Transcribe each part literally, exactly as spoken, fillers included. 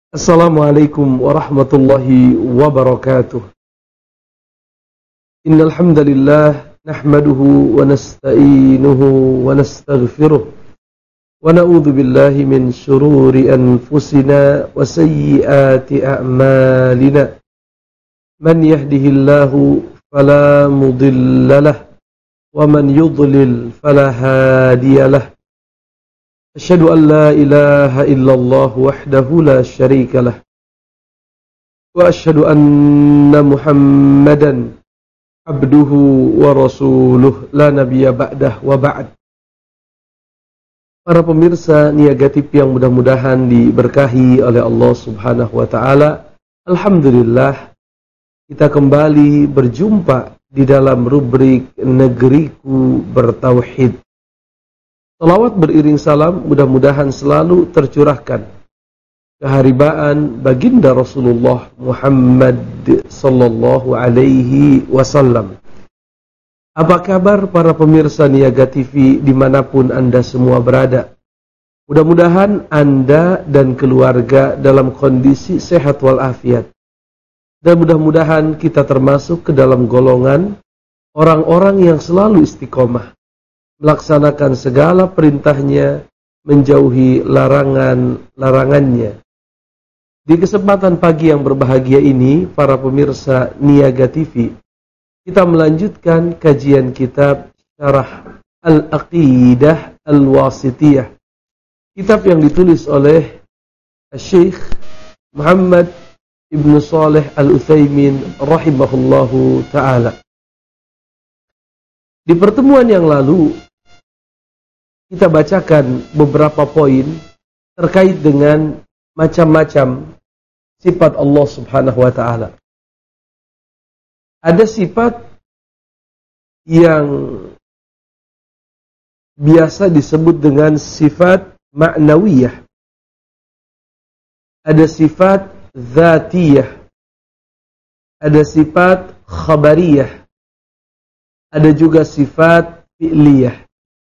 Assalamualaikum warahmatullahi wabarakatuh. Innal hamdalillah nahmaduhu wa nasta'inuhu wa nastaghfiruh wa na'udzu billahi min shururi anfusina wa sayyiati a'malina. Man yahdihillahu fala mudilla lahu wa man yudlil fala hadiya lahu. Asyhadu an la ilaha illallah wahdahu la syarika lah wa asyhadu anna Muhammadan abduhu wa rasuluh la nabiyya ba'dah wa ba'd. Para pemirsa Niaga T V yang mudah-mudahan diberkahi oleh Allah Subhanahu wa taala, alhamdulillah kita kembali berjumpa di dalam rubrik Negeriku Bertauhid. Salawat beriring salam mudah-mudahan selalu tercurahkan keharibaan baginda Rasulullah Muhammad sallallahu alaihi wasallam. Apa kabar para pemirsa Niaga T V dimanapun Anda semua berada? Mudah-mudahan Anda dan keluarga dalam kondisi sehat walafiat. Dan mudah-mudahan kita termasuk ke dalam golongan orang-orang yang selalu istiqomah melaksanakan segala perintahnya, menjauhi larangan-larangannya. Di kesempatan pagi yang berbahagia ini, para pemirsa Niaga T V, kita melanjutkan kajian kitab Syarah Al-Aqidah Al-Wasithiyah, kitab yang ditulis oleh Syekh Muhammad Ibn Shalih Al-Utsaimin rahimahullahu ta'ala. Di pertemuan yang lalu kita bacakan beberapa poin terkait dengan macam-macam sifat Allah Subhanahu wa taala. Ada sifat yang biasa disebut dengan sifat ma'nawiyah. Ada sifat dzatiyah. Ada sifat khabariyah. Ada juga sifat fi'liyah.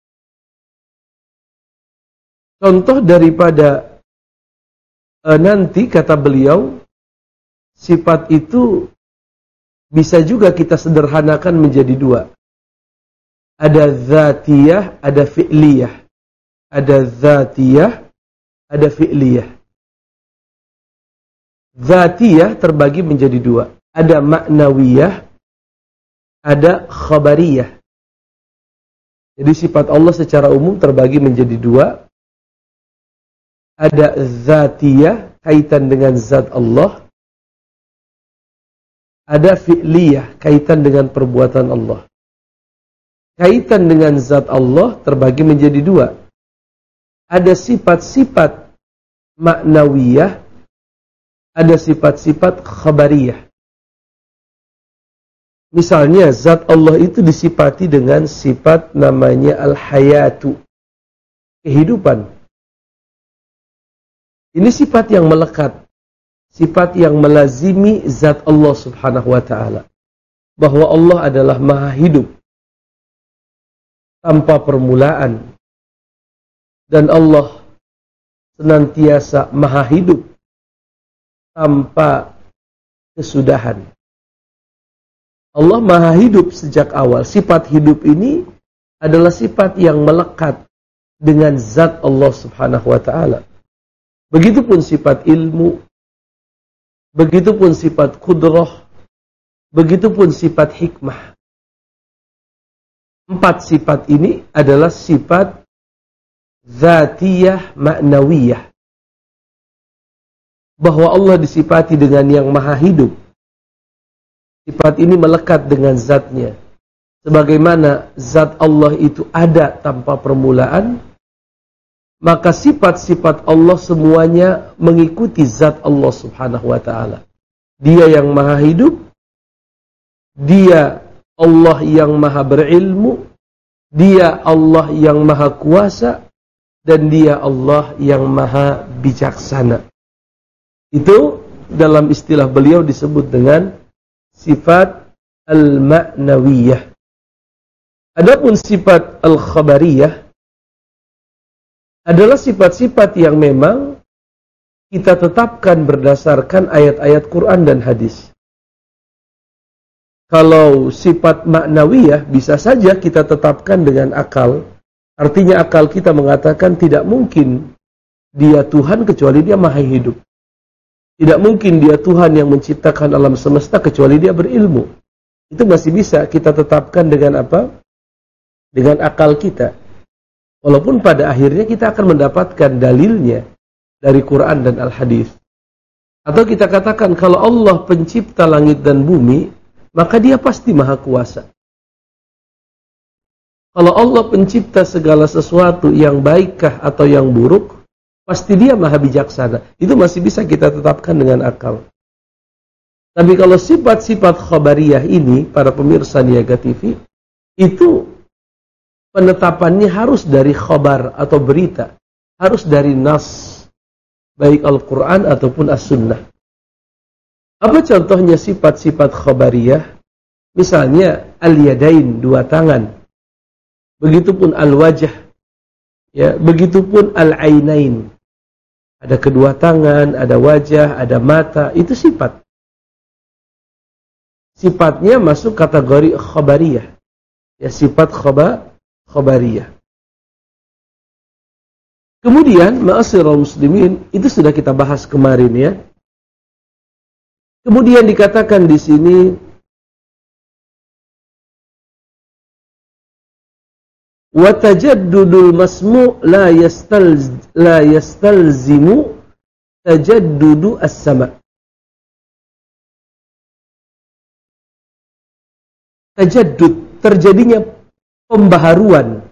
Contoh daripada e, nanti kata beliau, sifat itu bisa juga kita sederhanakan menjadi dua. Ada dzatiyah, ada fi'liyah. Ada dzatiyah, ada fi'liyah. Dzatiyah terbagi menjadi dua. Ada ma'nawiyah, ada khabariyah. Jadi sifat Allah secara umum terbagi menjadi dua. Ada dzatiyah, kaitan dengan zat Allah. Ada fi'liyah, kaitan dengan perbuatan Allah. Kaitan dengan zat Allah terbagi menjadi dua. Ada sifat-sifat ma'nawiyah, ada sifat-sifat khabariyah. Misalnya zat Allah itu disifati dengan sifat namanya al-hayatu, kehidupan. Ini sifat yang melekat, sifat yang melazimi zat Allah Subhanahu wa taala. Bahwa Allah adalah maha hidup, tanpa permulaan. Dan Allah senantiasa maha hidup, tanpa kesudahan. Allah maha hidup sejak awal. Sifat hidup ini adalah sifat yang melekat dengan zat Allah Subhanahu wa taala. Begitupun sifat ilmu, begitupun sifat qudrah, begitupun sifat hikmah. Empat sifat ini adalah sifat dzatiyah ma'nawiyah. Bahwa Allah disifati dengan yang maha hidup. Sifat ini melekat dengan zatnya. Sebagaimana zat Allah itu ada tanpa permulaan, maka sifat-sifat Allah semuanya mengikuti zat Allah Subhanahu wa taala. Dia yang maha hidup, Dia Allah yang maha berilmu, Dia Allah yang maha kuasa, dan Dia Allah yang maha bijaksana. Itu dalam istilah beliau disebut dengan sifat al-ma'nawiyah. Adapun sifat al-khabariyah adalah sifat-sifat yang memang kita tetapkan berdasarkan ayat-ayat Quran dan hadis. Kalau sifat maknawiyah bisa saja kita tetapkan dengan akal. Artinya akal kita mengatakan tidak mungkin dia Tuhan kecuali dia maha hidup. Tidak mungkin dia Tuhan yang menciptakan alam semesta kecuali dia berilmu. Itu masih bisa kita tetapkan dengan apa? Dengan akal kita. Walaupun pada akhirnya kita akan mendapatkan dalilnya dari Quran dan Al-Hadis. Atau kita katakan kalau Allah pencipta langit dan bumi, maka dia pasti maha kuasa. Kalau Allah pencipta segala sesuatu yang baikkah atau yang buruk, pasti dia maha bijaksana. Itu masih bisa kita tetapkan dengan akal. Tapi kalau sifat-sifat khabariyah ini, para pemirsa Niaga T V, itu penetapannya harus dari khabar atau berita. Harus dari nas, baik Al-Quran ataupun As-Sunnah. Apa contohnya sifat-sifat khabariyah? Misalnya al-yadain, dua tangan. Begitupun al-wajah. Ya, begitupun al-ainain. Ada kedua tangan, ada wajah, ada mata, itu sifat. Sifatnya masuk kategori khabariyah. Ya, sifat khaba, khabariyah. Kemudian, ma'asyiral muslimin, itu sudah kita bahas kemarin ya. Kemudian dikatakan di sini wa tajaddudul masmu' la yastalz la yastalzimu tajaddudu as-sama'. Tajaddud, terjadinya pembaharuan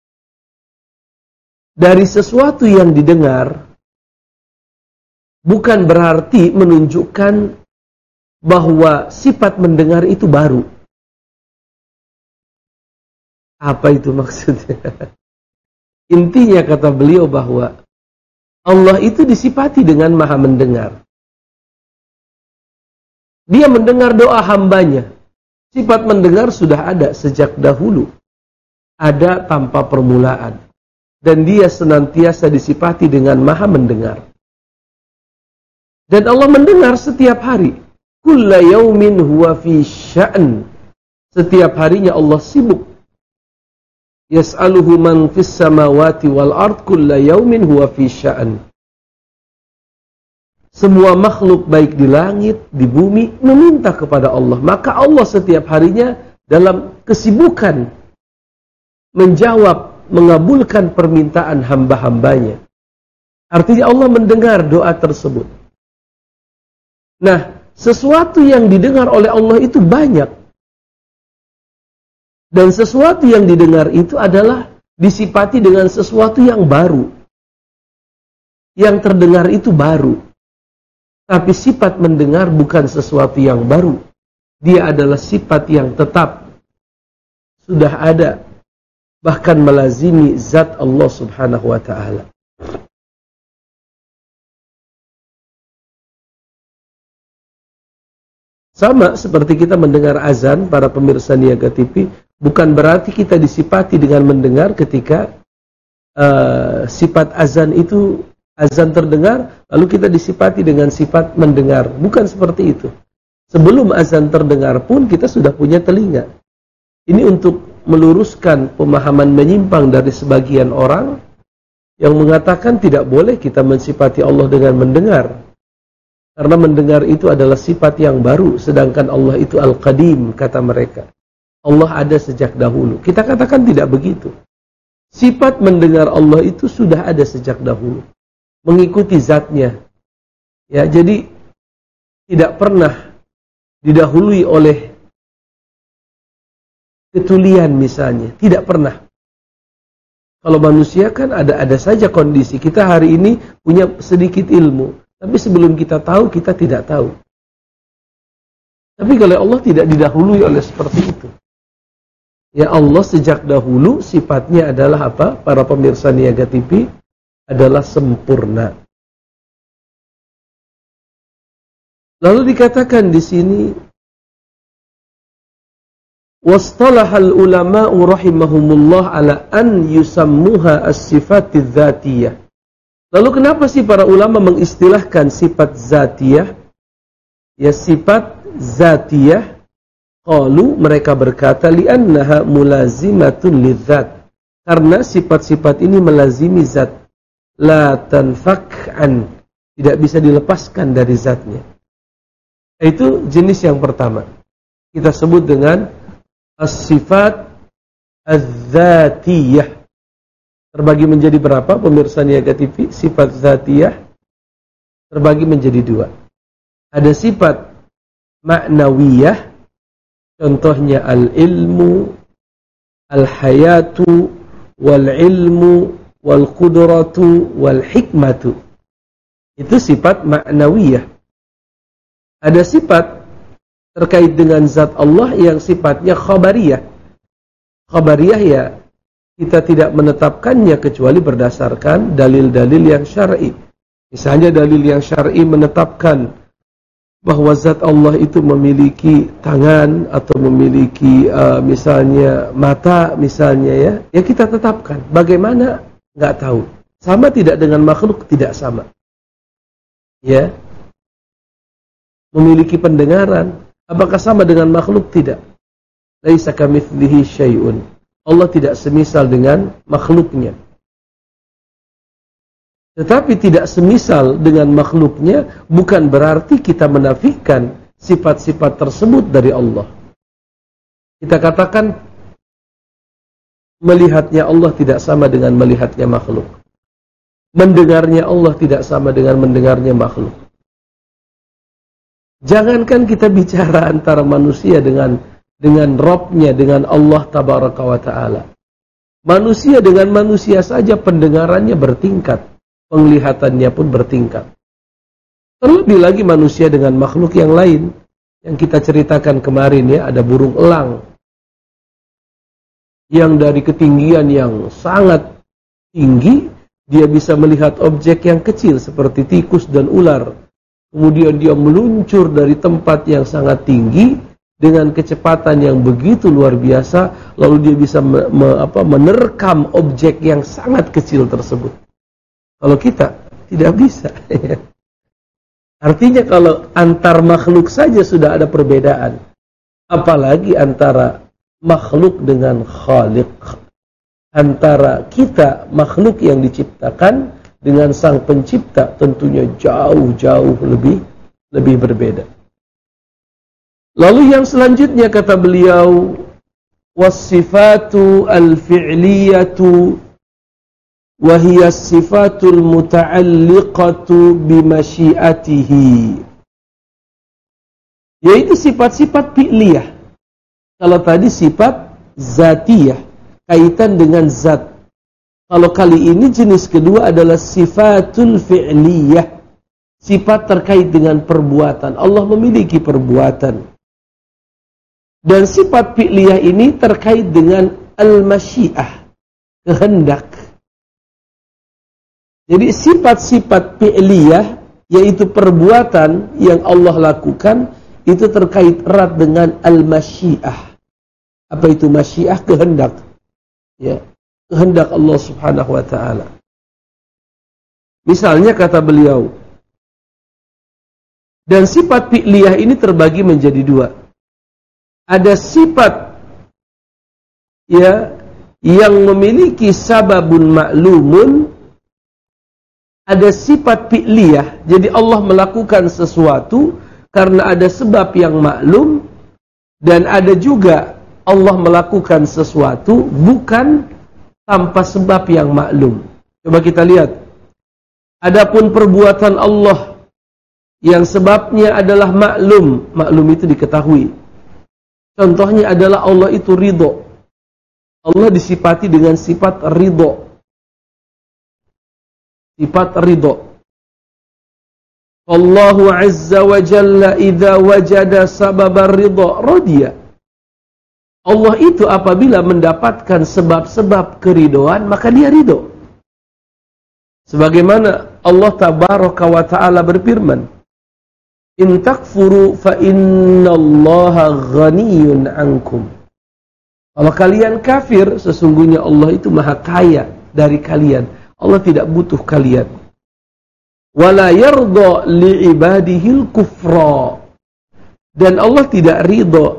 dari sesuatu yang didengar bukan berarti menunjukkan bahwa sifat mendengar itu baru. Apa itu maksudnya? Intinya kata beliau bahwa Allah itu disifati dengan maha mendengar. Dia mendengar doa hambanya. Sifat mendengar sudah ada sejak dahulu. Ada tanpa permulaan. Dan dia senantiasa disifati dengan maha mendengar. Dan Allah mendengar setiap hari. Kulla yaumin huwa fi sya'n. Setiap harinya Allah sibuk. Yas'aluhu man fis samawati wal ard kulla yaumin huwa fi sya'n. Semua makhluk baik di langit, di bumi meminta kepada Allah. Maka Allah setiap harinya dalam kesibukan menjawab, mengabulkan permintaan hamba-hambanya. Artinya Allah mendengar doa tersebut. Nah, sesuatu yang didengar oleh Allah itu banyak. Dan sesuatu yang didengar itu adalah disifati dengan sesuatu yang baru. Yang terdengar itu baru. Tapi sifat mendengar bukan sesuatu yang baru. Dia adalah sifat yang tetap. Sudah ada. Bahkan melazimi zat Allah subhanahu wa ta'ala. Sama seperti kita mendengar azan, para pemirsa Niaga T V, bukan berarti kita disifati dengan mendengar ketika uh, sifat azan itu, azan terdengar, lalu kita disifati dengan sifat mendengar. Bukan seperti itu. Sebelum azan terdengar pun kita sudah punya telinga. Ini untuk meluruskan pemahaman menyimpang dari sebagian orang yang mengatakan tidak boleh kita mensifati Allah dengan mendengar. Karena mendengar itu adalah sifat yang baru, sedangkan Allah itu Al-Qadim, kata mereka. Allah ada sejak dahulu. Kita katakan tidak begitu. Sifat mendengar Allah itu sudah ada sejak dahulu. Mengikuti zatnya. Ya, jadi tidak pernah didahului oleh ketulian misalnya. Tidak pernah. Kalau manusia kan ada ada saja kondisi. Kita hari ini punya sedikit ilmu. Tapi sebelum kita tahu, kita tidak tahu. Tapi kalau Allah tidak didahului oleh seperti itu. Ya Allah sejak dahulu sifatnya adalah apa? Para pemirsa Niaga T V adalah sempurna. Lalu dikatakan di sini, wastalahal ulama'u rahimahumullah ala an yusammuha as-sifatidz dzatiyah. Lalu kenapa sih para ulama mengistilahkan sifat zatiyah? Ya, sifat zatiyah, qalu, mereka berkata, li'annaha mulazimatun lidzat. Karena sifat-sifat ini melazimi zat. La tanfak'an, tidak bisa dilepaskan dari zatnya. Itu jenis yang pertama. Kita sebut dengan as-sifat az-zatiyah. Terbagi menjadi berapa pemirsa Niaga T V? Sifat zatiyah terbagi menjadi dua. Ada sifat ma'nawiyah, contohnya al-ilmu, al-hayatu, wal-ilmu, wal-qudratu, wal-hikmatu. Itu sifat ma'nawiyah. Ada sifat terkait dengan zat Allah yang sifatnya khabariyah. Khabariyah ya, kita tidak menetapkannya kecuali berdasarkan dalil-dalil yang syar'i. Misalnya dalil yang syar'i menetapkan bahwa zat Allah itu memiliki tangan atau memiliki uh, misalnya mata misalnya ya, ya kita tetapkan. Bagaimana? Nggak tahu. Sama tidak dengan makhluk? Tidak sama. Ya. Memiliki pendengaran, apakah sama dengan makhluk? Tidak. Laisa kamitslihi syai'un. Allah tidak semisal dengan makhluknya. Tetapi tidak semisal dengan makhluknya bukan berarti kita menafikan sifat-sifat tersebut dari Allah. Kita katakan melihatnya Allah tidak sama dengan melihatnya makhluk. Mendengarnya Allah tidak sama dengan mendengarnya makhluk. Jangankan kita bicara antara manusia dengan dengan Rabb-nya, dengan Allah Tabaraka wa Ta'ala. Manusia dengan manusia saja pendengarannya bertingkat, penglihatannya pun bertingkat. Terlebih lagi manusia dengan makhluk yang lain. Yang kita ceritakan kemarin ya, ada burung elang yang dari ketinggian yang sangat tinggi, dia bisa melihat objek yang kecil seperti tikus dan ular. Kemudian dia meluncur dari tempat yang sangat tinggi dengan kecepatan yang begitu luar biasa, lalu dia bisa me, me, apa, menerkam objek yang sangat kecil tersebut. Kalau kita tidak bisa. Artinya kalau antar makhluk saja sudah ada perbedaan, apalagi antara makhluk dengan Khaliq, antara kita makhluk yang diciptakan dengan sang pencipta, tentunya jauh-jauh lebih lebih berbeda. Lalu yang selanjutnya kata beliau, was-sifatu al-fi'liyatu wa hiya as-sifatul muta'alliqatu bimasyiatihi. Yaitu sifat-sifat fi'liyah. Kalau tadi sifat zatiyah, kaitan dengan zat. Kalau kali ini jenis kedua adalah sifatul fi'liyah, sifat terkait dengan perbuatan. Allah memiliki perbuatan. Dan sifat fi'liyah ini terkait dengan al-masyiah, kehendak. Jadi sifat-sifat fi'liyah, yaitu perbuatan yang Allah lakukan, itu terkait erat dengan al-masyiah. Apa itu masyiah? Kehendak. Ya, kehendak Allah Subhanahu wa Ta'ala. Misalnya kata beliau, dan sifat fi'liyah ini terbagi menjadi dua. Ada sifat ya yang memiliki sababun ma'lumun, ada sifat fi'liyah. Jadi Allah melakukan sesuatu karena ada sebab yang maklum, dan ada juga Allah melakukan sesuatu bukan tanpa sebab yang maklum. Coba kita lihat. Adapun perbuatan Allah yang sebabnya adalah maklum, maklum itu diketahui. Contohnya adalah Allah itu ridho. Allah disifati dengan sifat ridho. Sifat ridho. Allahu azza wa jalla idza wajada sababar ridho radiya. Allah itu apabila mendapatkan sebab-sebab keridoan, maka dia ridho. Sebagaimana Allah Tabaraka wa Ta'ala berfirman, in takfuru fa innallaha ghaniyun ankum. Kalau kalian kafir, sesungguhnya Allah itu maha kaya dari kalian. Allah tidak butuh kalian. wala yarda li'ibadihil kufra. Dan Allah tidak ridho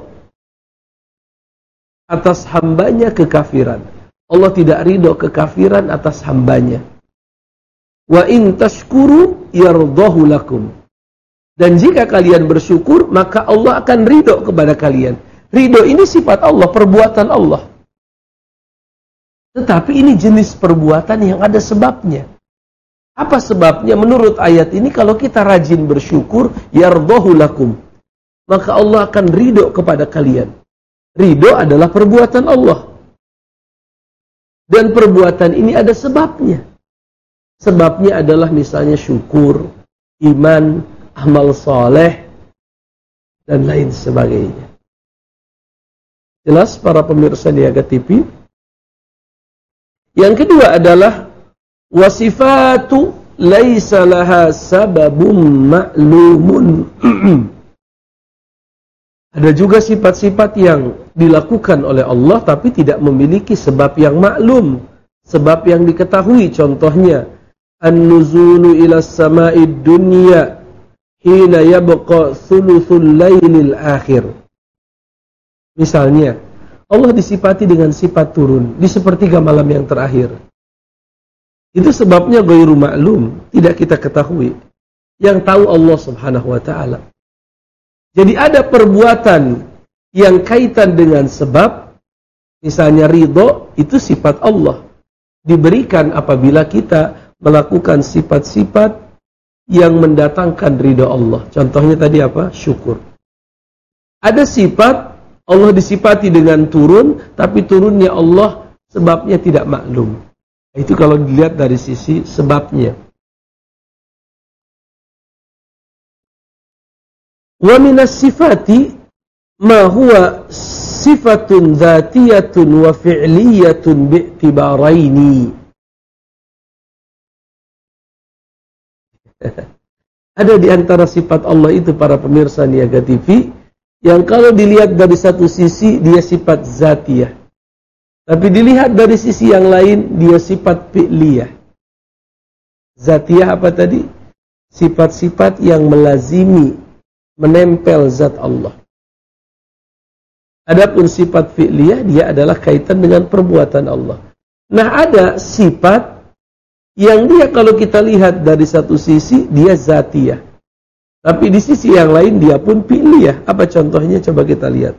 atas hambanya kekafiran. Allah tidak ridho kekafiran atas hambanya. Wa in tashkuru yardahu lakum. Dan jika kalian bersyukur, maka Allah akan ridho kepada kalian. Ridho ini sifat Allah, perbuatan Allah. Tetapi ini jenis perbuatan yang ada sebabnya. Apa sebabnya? Menurut ayat ini, kalau kita rajin bersyukur, yardahu lakum, maka Allah akan ridho kepada kalian. Ridho adalah perbuatan Allah. Dan perbuatan ini ada sebabnya. Sebabnya adalah misalnya syukur, iman, amal soleh, dan lain sebagainya. Jelas para pemirsa Niaga T V? Yang kedua adalah wasifatu laisa laha sababun ma'lumun. Ada juga sifat-sifat yang dilakukan oleh Allah tapi tidak memiliki sebab yang maklum, sebab yang diketahui. Contohnya, an-nuzulu ila sama'id dunya hina yabqa thuluthul lailil akhir. Misalnya, Allah disifati dengan sifat turun di sepertiga malam yang terakhir. Itu sebabnya ghairu ma'lum, tidak kita ketahui. Yang tahu Allah Subhanahu wa taala. Jadi ada perbuatan yang kaitan dengan sebab, misalnya ridho, itu sifat Allah. Diberikan apabila kita melakukan sifat-sifat yang mendatangkan ridho Allah. Contohnya tadi apa? Syukur. Ada sifat Allah disifati dengan turun, tapi turunnya Allah sebabnya tidak maklum. Itu kalau dilihat dari sisi sebabnya. Wa minas sifati ma huwa sifatun dzatiyatun wa fi'liyatun bi'tibaraini. Ada di antara sifat Allah itu para pemirsa Niaga T V yang kalau dilihat dari satu sisi dia sifat zatiyah, tapi dilihat dari sisi yang lain dia sifat fi'liyah. Zatiyah apa tadi? Sifat-sifat yang melazimi, menempel zat Allah. Adapun sifat fi'liyah dia adalah kaitan dengan perbuatan Allah. Nah, ada sifat yang dia kalau kita lihat dari satu sisi dia zatiyah, tapi di sisi yang lain dia pun fi'liyah. Apa contohnya? Coba kita lihat.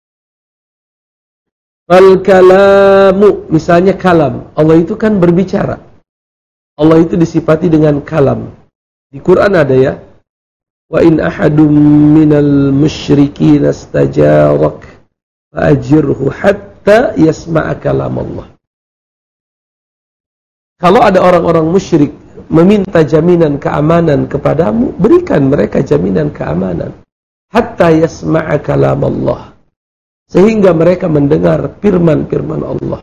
Al-kalamu, misalnya kalam. Allah itu kan berbicara. Allah itu disifati dengan kalam. Di Quran ada ya. Wa in ahadum minal musyrikin astajarak fa'ajirhu hatta yasma'a kalam Allah. Kalau ada orang-orang musyrik meminta jaminan keamanan kepadamu, berikan mereka jaminan keamanan hatta yasma'a kalam Allah, sehingga mereka mendengar firman-firman Allah.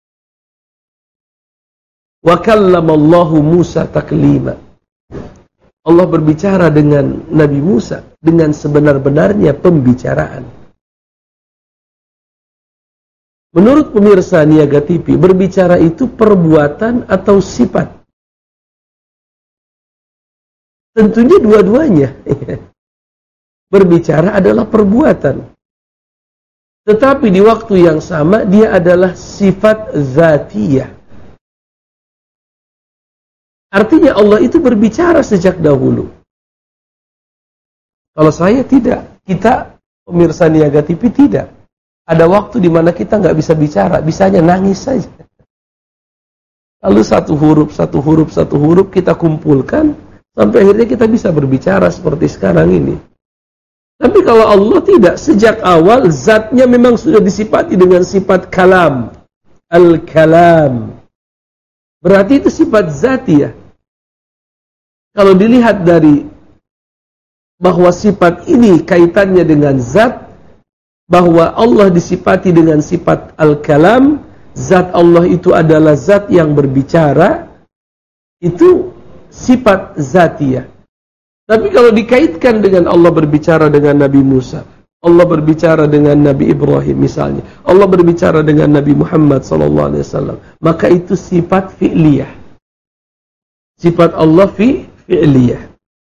Wa kallamallahu Musa taklima. Allah berbicara dengan Nabi Musa dengan sebenar-benarnya pembicaraan. Menurut pemirsa Niaga T V, berbicara itu perbuatan atau sifat? Tentunya dua-duanya. Berbicara adalah perbuatan. Tetapi di waktu yang sama dia adalah sifat zatiyah. Artinya Allah itu berbicara sejak dahulu. Kalau saya tidak, kita pemirsa Niaga T V tidak. Ada waktu di mana kita nggak bisa bicara, bisanya nangis saja. Lalu satu huruf, satu huruf, satu huruf kita kumpulkan, sampai akhirnya kita bisa berbicara seperti sekarang ini. Tapi kalau Allah tidak, sejak awal zatnya memang sudah disifati dengan sifat kalam. Al-kalam. Berarti itu sifat zatiyah. Kalau dilihat dari bahwa sifat ini kaitannya dengan zat, bahwa Allah disifati dengan sifat al-kalam, zat Allah itu adalah zat yang berbicara, itu sifat zatiyah. Tapi kalau dikaitkan dengan Allah berbicara dengan Nabi Musa, Allah berbicara dengan Nabi Ibrahim misalnya, Allah berbicara dengan Nabi Muhammad sallallahu alaihi wasallam, maka itu sifat fi'liyah. Sifat Allah fi fi'liyah.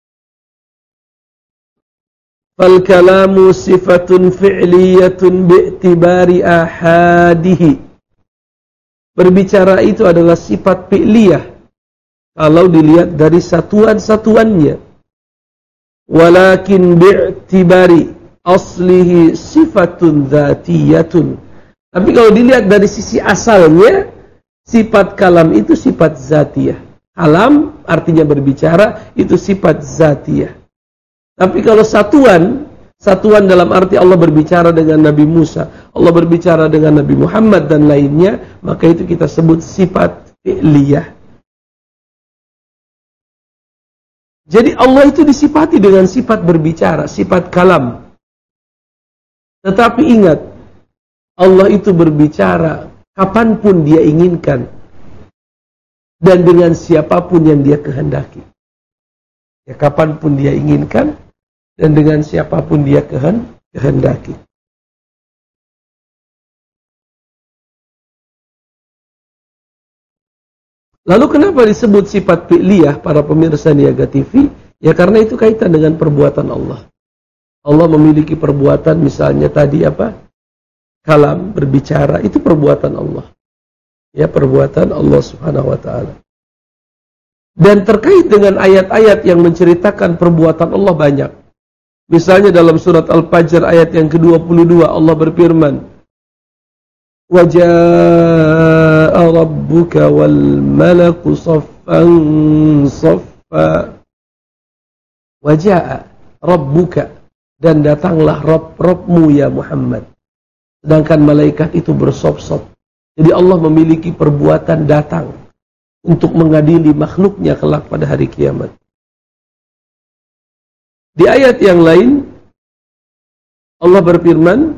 Fal kalamu sifatun fi'liyatun bi'tibari ahadihi. Berbicara itu adalah sifat fi'liyah kalau dilihat dari satuan-satuannya. Walakin bi'tibari aslihi sifatun dzatiyatun. Tapi kalau dilihat dari sisi asalnya, sifat kalam itu sifat zatiyah. Kalam artinya berbicara, itu sifat zatiyah. Tapi kalau satuan, satuan dalam arti Allah berbicara dengan Nabi Musa, Allah berbicara dengan Nabi Muhammad dan lainnya, maka itu kita sebut sifat fi'liyah. Jadi Allah itu disifati dengan sifat berbicara, sifat kalam. Tetapi ingat, Allah itu berbicara kapanpun dia inginkan dan dengan siapapun yang dia kehendaki. Ya, kapanpun dia inginkan dan dengan siapapun dia kehendaki. Lalu kenapa disebut sifat fi'liyah para pemirsa Niaga T V? Ya karena itu kaitan dengan perbuatan Allah. Allah memiliki perbuatan, misalnya tadi apa? Kalam, berbicara, itu perbuatan Allah. Ya, perbuatan Allah Subhanahu wa taala. Dan terkait dengan ayat-ayat yang menceritakan perbuatan Allah banyak. Misalnya dalam surat Al-Fajr ayat yang ke dua puluh dua Allah berfirman, "Wa jaa'a rabbuka wal malaku saffan saffa." Wa jaa'a rabbuka, dan datanglah Rabb Rabbmu ya Muhammad. Sedangkan malaikat itu bersop-sop. Jadi Allah memiliki perbuatan datang untuk mengadili makhluknya kelak pada hari kiamat. Di ayat yang lain Allah berfirman,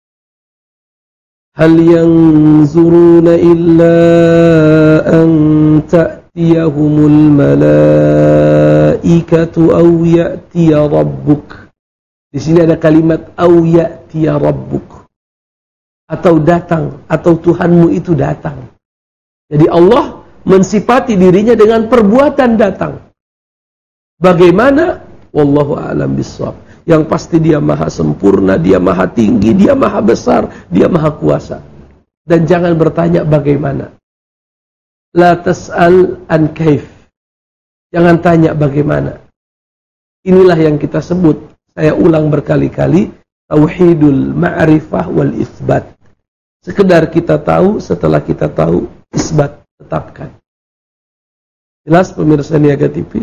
"Hal yanzuruna illa an ta'tiyahumul malaikatu aw ya'tiya rabbuk." Di sini ada kalimat aw ya'tiya rabbuk, atau datang, atau Tuhanmu itu datang. Jadi Allah mensifati dirinya dengan perbuatan datang. Bagaimana? Wallahu a'lam bishawab. Yang pasti dia maha sempurna, dia maha tinggi, dia maha besar, dia maha kuasa. Dan jangan bertanya bagaimana. La tas'al an kaif. Jangan tanya bagaimana. Inilah yang kita sebut, saya ulang berkali-kali, tauhidul ma'rifah wal isbat. Sekedar kita tahu, setelah kita tahu, isbat, tetapkan. Jelas pemirsa Niaga T V?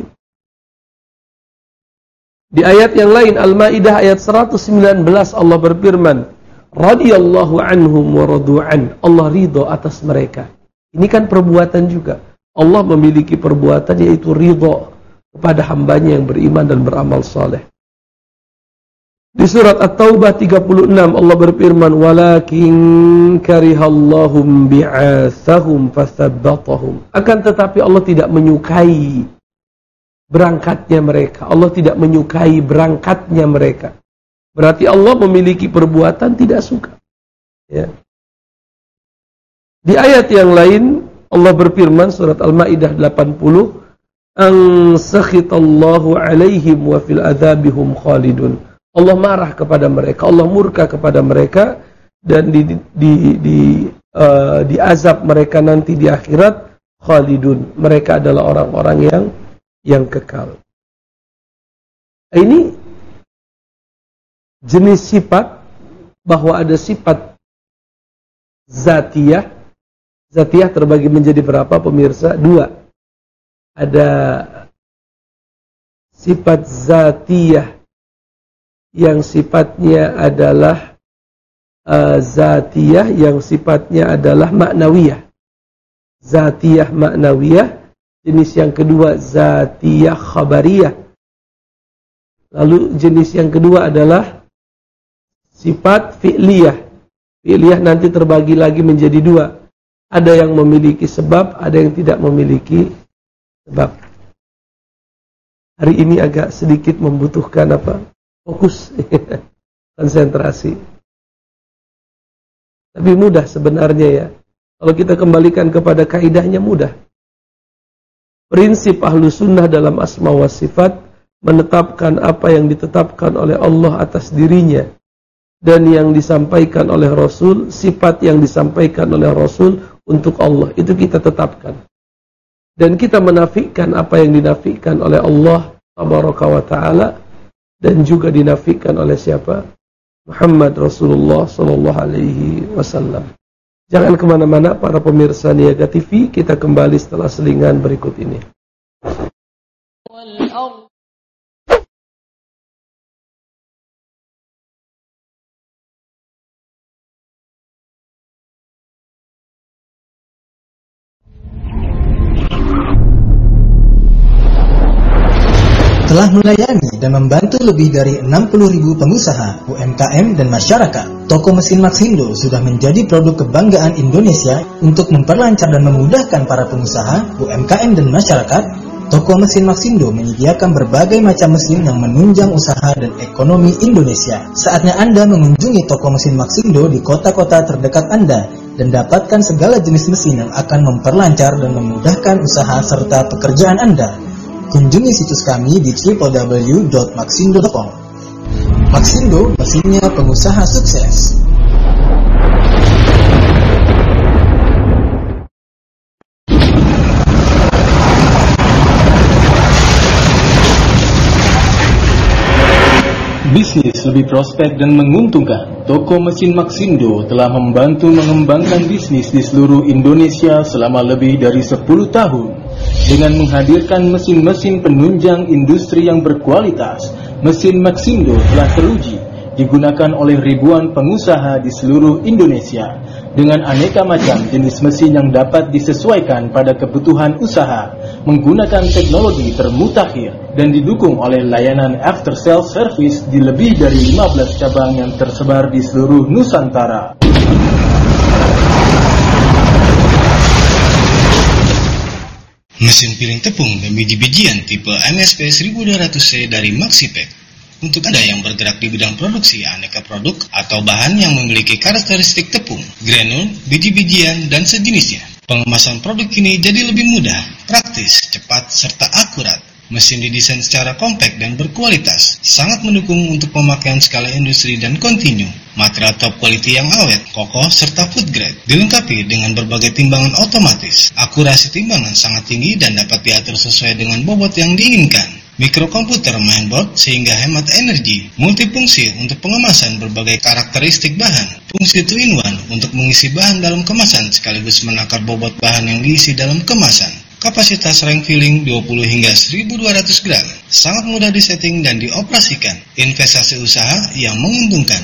Di ayat yang lain, Al-Maidah ayat seratus sembilan belas Allah berfirman, radhiyallahu anhum wa radu'an. Allah ridho atas mereka. Ini kan perbuatan juga. Allah memiliki perbuatan yaitu ridho kepada hambanya yang beriman dan beramal saleh. Di surat At-Taubah tiga puluh enam Allah berfirman, walakin karihallahum bi'athahum fathabbatahum. Akan tetapi Allah tidak menyukai berangkatnya mereka. Allah tidak menyukai berangkatnya mereka. Berarti Allah memiliki perbuatan tidak suka. Ya. Di ayat yang lain Allah berfirman, surat Al-Maidah delapan puluh, an sakhitallahu alaihim wa fil adzabihum khalidun. Allah marah kepada mereka, Allah murka kepada mereka, dan di di di uh, di azab mereka nanti di akhirat khalidun. Mereka adalah orang-orang yang yang kekal. Ini jenis sifat, bahwa ada sifat zatiyah. Zatiyah terbagi menjadi berapa pemirsa? Dua. Ada sifat zatiyah yang sifatnya adalah uh, zatiyah, yang sifatnya adalah maknawiyah. Zatiyah maknawiyah. Jenis yang kedua zatiyah khabariyah. Lalu jenis yang kedua adalah sifat fi'liyah. Fi'liyah nanti terbagi lagi menjadi dua. Ada yang memiliki sebab, ada yang tidak memiliki sebab. Hari ini agak sedikit membutuhkan apa? Fokus, konsentrasi. Tapi mudah sebenarnya ya. Kalau kita kembalikan kepada kaidahnya mudah. Prinsip ahlu sunnah dalam asma wa sifat menetapkan apa yang ditetapkan oleh Allah atas dirinya dan yang disampaikan oleh Rasul, sifat yang disampaikan oleh Rasul untuk Allah, itu kita tetapkan. Dan kita menafikan apa yang dinafikan oleh Allah tabaraka wa ta'ala dan juga dinafikan oleh siapa? Muhammad Rasulullah sallallahu alaihi wasallam. Jangan kemana-mana para pemirsa Niaga T V, kita kembali setelah selingan berikut ini. Telah melayani dan membantu lebih dari enam puluh ribu pengusaha, U M K M dan masyarakat. Toko mesin Maxindo sudah menjadi produk kebanggaan Indonesia untuk memperlancar dan memudahkan para pengusaha, U M K M dan masyarakat. Toko mesin Maxindo menyediakan berbagai macam mesin yang menunjang usaha dan ekonomi Indonesia. Saatnya Anda mengunjungi toko mesin Maxindo di kota-kota terdekat Anda dan dapatkan segala jenis mesin yang akan memperlancar dan memudahkan usaha serta pekerjaan Anda. Kunjungi situs kami di w w w dot maxindo dot com. Maxindo, mesinnya pengusaha sukses. Bisnis lebih prospek dan menguntungkan. Toko mesin Maxindo telah membantu mengembangkan bisnis di seluruh Indonesia selama lebih dari sepuluh tahun. Dengan menghadirkan mesin-mesin penunjang industri yang berkualitas, mesin Maxindo telah teruji digunakan oleh ribuan pengusaha di seluruh Indonesia. Dengan aneka macam jenis mesin yang dapat disesuaikan pada kebutuhan usaha, menggunakan teknologi termutakhir dan didukung oleh layanan after sales service di lebih dari lima belas cabang yang tersebar di seluruh Nusantara. Mesin piring tepung dan biji-bijian tipe M S P seribu dua ratus C dari Maxipek. Untuk Anda yang bergerak di bidang produksi aneka produk atau bahan yang memiliki karakteristik tepung, granul, biji-bijian, dan sejenisnya. Pengemasan produk ini jadi lebih mudah, praktis, cepat, serta akurat. Mesin didesain secara kompak dan berkualitas, sangat mendukung untuk pemakaian skala industri dan kontinu. Material top quality yang awet, kokoh, serta food grade. Dilengkapi dengan berbagai timbangan otomatis. Akurasi timbangan sangat tinggi dan dapat diatur sesuai dengan bobot yang diinginkan. Mikrokomputer mainboard sehingga hemat energi. Multifungsi untuk pengemasan berbagai karakteristik bahan. Fungsi two in one untuk mengisi bahan dalam kemasan sekaligus menakar bobot bahan yang diisi dalam kemasan. Kapasitas rank filling dua puluh hingga seribu dua ratus gram. Sangat mudah disetting dan dioperasikan. Investasi usaha yang menguntungkan.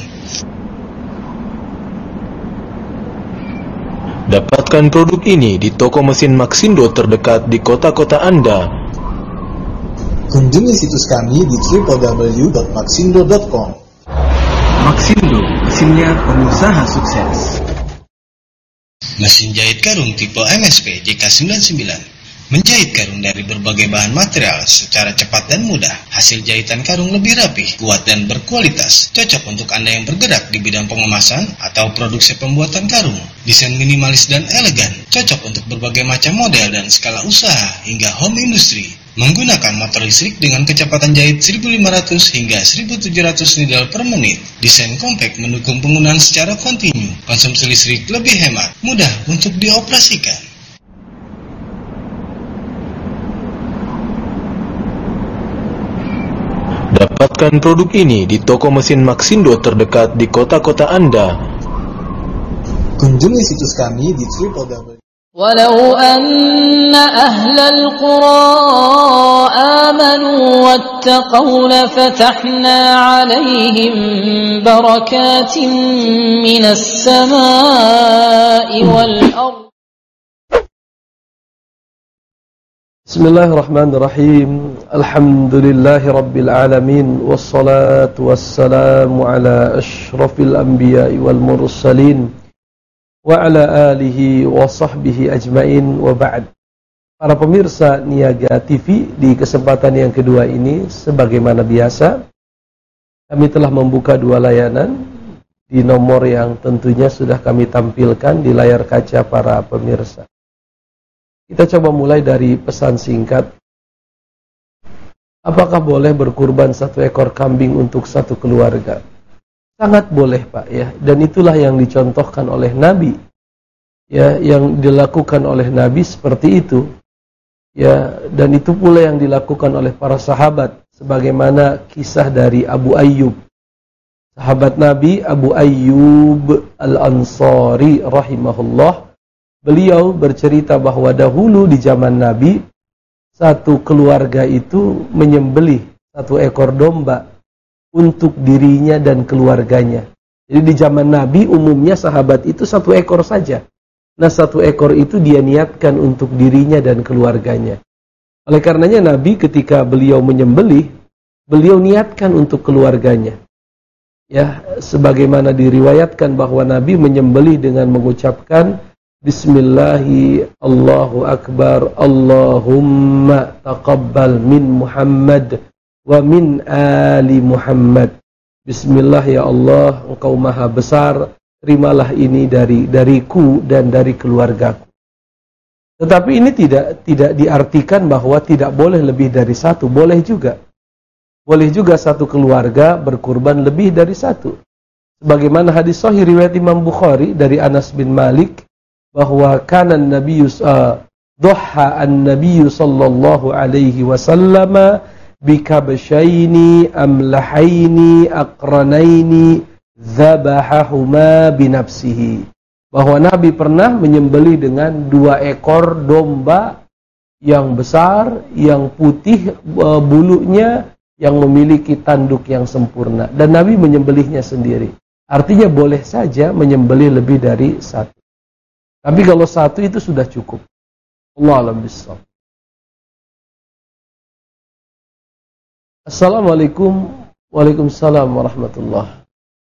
Dapatkan produk ini di toko mesin Maxindo terdekat di kota-kota Anda. Kunjungi situs kami di w w w dot maxindo dot com. Maxindo, mesinnya pengusaha sukses. Mesin jahit karung tipe M S P J K sembilan puluh sembilan. Menjahit karung dari berbagai bahan material secara cepat dan mudah. Hasil jahitan karung lebih rapi, kuat dan berkualitas. Cocok untuk Anda yang bergerak di bidang pengemasan atau produksi pembuatan karung. Desain minimalis dan elegan, cocok untuk berbagai macam model dan skala usaha hingga home industry. Menggunakan motor listrik dengan kecepatan jahit seribu lima ratus hingga seribu tujuh ratus needle per menit. Desain kompak mendukung penggunaan secara kontinu. Konsumsi listrik lebih hemat, mudah untuk dioperasikan. Dapatkan produk ini di toko mesin Maxindo terdekat di kota-kota Anda. Kunjungi situs kami di w w w. ولو أن أهل القرى آمنوا واتقوا لفتحنا عليهم بركات من السماء والأرض. Bismillahirrahmanirrahim. Alhamdulillahi rabbil alamin, wassalatu wassalamu ala asyrafil anbiya'i wal mursalin wa ala alihi wa sahbihi ajmain, wa ba'd. Para pemirsa Niaga T V, di kesempatan yang kedua ini, sebagaimana biasa, kami telah membuka dua layanan di nomor yang tentunya sudah kami tampilkan di layar kaca para pemirsa. Kita coba mulai dari pesan singkat. Apakah boleh berkurban satu ekor kambing untuk satu keluarga? Sangat boleh, Pak, ya. Dan itulah yang dicontohkan oleh Nabi. Ya, yang dilakukan oleh Nabi seperti itu. Ya, dan itu pula yang dilakukan oleh para sahabat, sebagaimana kisah dari Abu Ayyub. Sahabat Nabi Abu Ayyub Al-Ansari rahimahullah, beliau bercerita bahwa dahulu di zaman Nabi, satu keluarga itu menyembelih satu ekor domba untuk dirinya dan keluarganya. Jadi di zaman Nabi umumnya sahabat itu satu ekor saja. Nah, satu ekor itu dia niatkan untuk dirinya dan keluarganya. Oleh karenanya Nabi ketika beliau menyembelih, beliau niatkan untuk keluarganya. Ya, sebagaimana diriwayatkan bahwa Nabi menyembelih dengan mengucapkan Bismillahi Allahu Akbar Allahumma taqabbal min Muhammad wa min ali Muhammad. Bismillah ya Allah, Engkau maha besar, terimalah ini dari dariku dan dari keluargaku. Tetapi ini tidak tidak diartikan bahwa tidak boleh lebih dari satu. Boleh juga. Boleh juga satu keluarga berkurban lebih dari satu. Sebagaimana hadis sahih riwayat Imam Bukhari dari Anas bin Malik, bahwa kana an-nabiyyu dhuha an-nabiyyu sallallahu alaihi wasallam bikabshaini amlahaini aqranaini dzabahahuma binafsihi. Bahwa Nabi pernah menyembelih dengan dua ekor domba yang besar, yang putih bulunya, yang memiliki tanduk yang sempurna, dan Nabi menyembelihnya sendiri. Artinya boleh saja menyembelih lebih dari satu. Tapi kalau satu itu sudah cukup. Allah a'lam bishawab. Assalamualaikum. Waalaikumsalam warahmatullahi.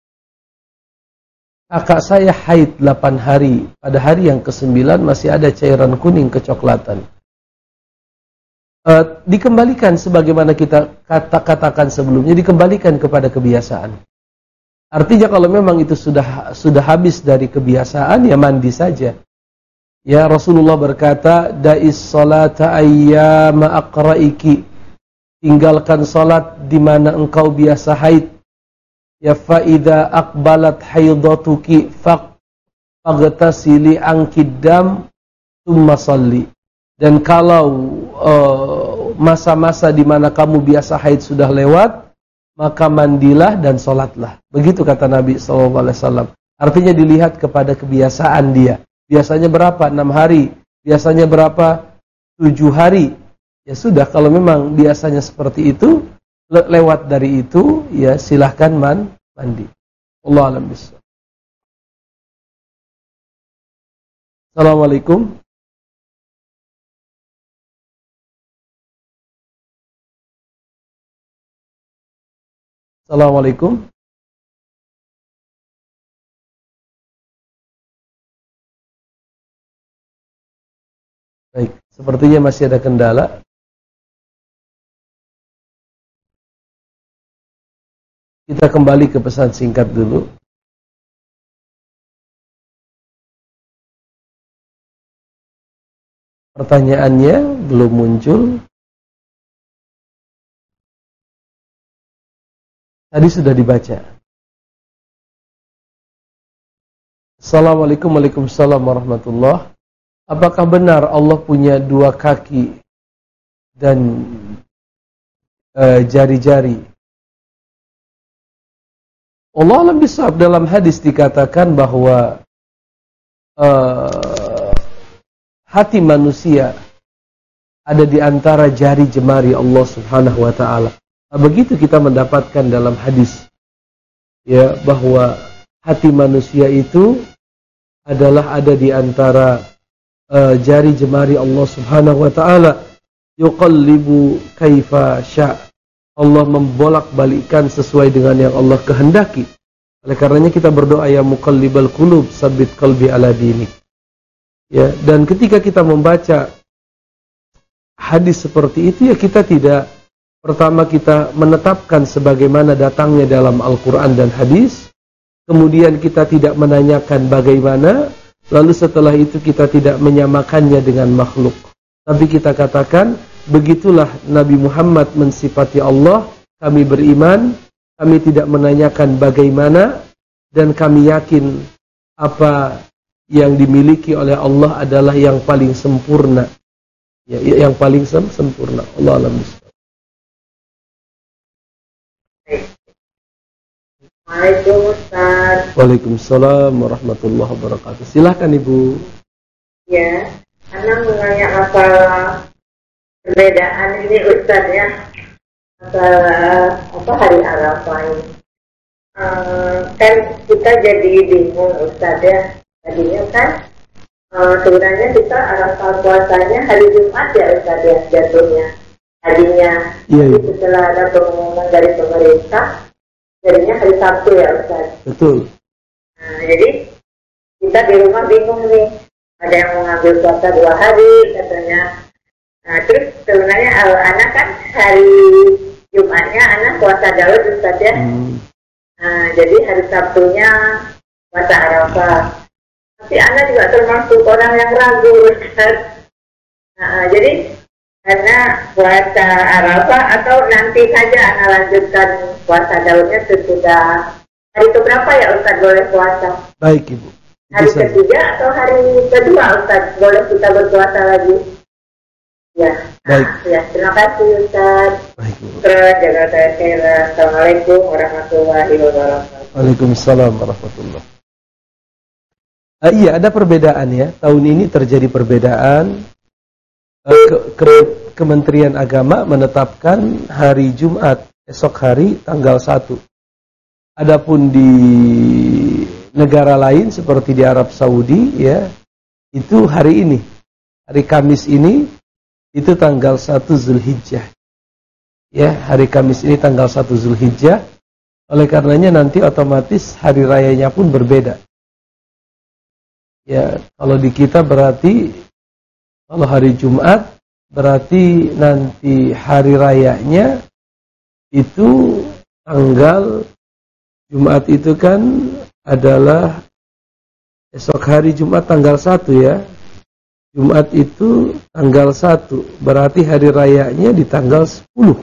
Kakak saya haid delapan hari. Pada hari yang kesembilan masih ada cairan kuning kecoklatan. Uh, dikembalikan sebagaimana kita kata katakan sebelumnya, dikembalikan kepada kebiasaan. Artinya kalau memang itu sudah sudah habis dari kebiasaan, ya mandi saja. Ya, Rasulullah berkata, da'is salata ayyama aqra'iki. Tinggalkan salat di mana engkau biasa haid. Ya, fa idza aqbalat haidatuki faghtasili ankidam tsumma shalli. Dan kalau masa-masa uh, di mana kamu biasa haid sudah lewat, maka mandilah dan sholatlah. Begitu kata Nabi shallallahu alaihi wasallam. Artinya dilihat kepada kebiasaan dia. Biasanya berapa? enam hari. Biasanya berapa? tujuh hari. Ya sudah, kalau memang biasanya seperti itu, le lewat dari itu, ya silahkan man mandi. Allah a'lam bishawab. Assalamualaikum. Assalamualaikum. Baik, sepertinya masih ada kendala. Kita kembali ke pesan singkat dulu. Pertanyaannya belum muncul. Tadi sudah dibaca. Assalamualaikum Waalaikumsalam warahmatullahi. Apakah benar Allah punya dua kaki dan jari-jari? Uh, Allah alam bisawab, dalam hadis dikatakan bahwa uh, hati manusia ada di antara jari jemari Allah Subhanahu wa taala. Nah, begitu kita mendapatkan dalam hadis, ya, bahwa hati manusia itu adalah ada di antara uh, jari jemari Allah Subhanahu wa taala. Yuqallibu kaifa sya'. Allah membolak-balikkan sesuai dengan yang Allah kehendaki. Oleh karenanya kita berdoa, ya muqallibal qulub, tsabbit qalbi ala dinik. Ya, dan ketika kita membaca hadis seperti itu, ya kita tidak, pertama kita menetapkan sebagaimana datangnya dalam Al-Quran dan hadis. Kemudian kita tidak menanyakan bagaimana, lalu setelah itu kita tidak menyamakannya dengan makhluk, tapi kita katakan begitulah Nabi Muhammad mensifati Allah, kami beriman, kami tidak menanyakan bagaimana, dan kami yakin apa yang dimiliki oleh Allah adalah yang paling sempurna, ya, yang paling sem sempurna. Allah alam bisawab. Waalaikumsalam Ustaz. Waalaikumsalam warahmatullahi wabarakatuh. Silahkan Ibu. Ya, Ana mau nanya masalah perbedaan ini Ustaz ya, masalah apa hari Arafah ini. Uh, kan kita jadi bingung Ustaz ya. Tadinya kan uh, sebenarnya kita Arafah puasanya hari Jumat ya Ustaz ya jatuhnya. Tadinya, iya, iya. Setelah ada pengumuman dari pemerintah, jadinya hari Sabtu ya Ustaz. Betul. Nah, jadi kita di rumah bingung nih. Ada yang mau ngambil puasa dua hari katanya. Nah terus sebenarnya anak kan hari Jumatnya anak puasa Daud Ustaz ya. Hmm. Nah jadi hari Sabtunya puasa Arafah. Tapi anak juga termasuk orang yang ragu Ustaz. Nah jadi karena puasa Arafah atau nanti saja anak lanjutkan puasa Daudnya sesudah hari keberapa ya Ustaz boleh puasa? Baik Ibu. Hari bisa. Ketiga atau hari kedua Ustaz boleh kita berpuasa lagi? Ya. Baik. Nah, ya terima kasih Ustaz. Baik Ibu. Terus jaga kesehatan. Assalamualaikum warahmatullahi wabarakatuh. Waalaikumsalam warahmatullahi wabarakatuh. Ah, iya ada perbedaan ya. Tahun ini terjadi perbedaan. Ke, ke, Kementerian Agama menetapkan hari Jumat esok hari tanggal satu. Adapun di negara lain seperti di Arab Saudi ya, itu hari ini, hari Kamis ini itu tanggal satu Zulhijjah. Ya, hari Kamis ini tanggal satu Zulhijjah. Oleh karenanya nanti otomatis hari rayanya pun berbeda. Ya, kalau di kita berarti kalau hari Jumat berarti nanti hari rayanya itu tanggal Jumat itu kan adalah esok hari Jumat tanggal satu ya. Jumat itu tanggal satu, berarti hari rayanya di tanggal sepuluh.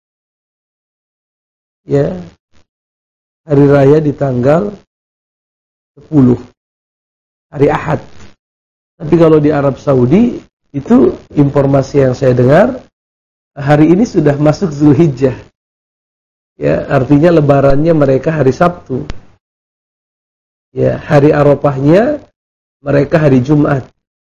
Ya. Hari raya di tanggal sepuluh. Hari Ahad. Tapi kalau di Arab Saudi itu informasi yang saya dengar hari ini sudah masuk Zulhijjah. Ya, artinya lebarannya mereka hari Sabtu. Ya, hari Arafahnya mereka hari Jumat.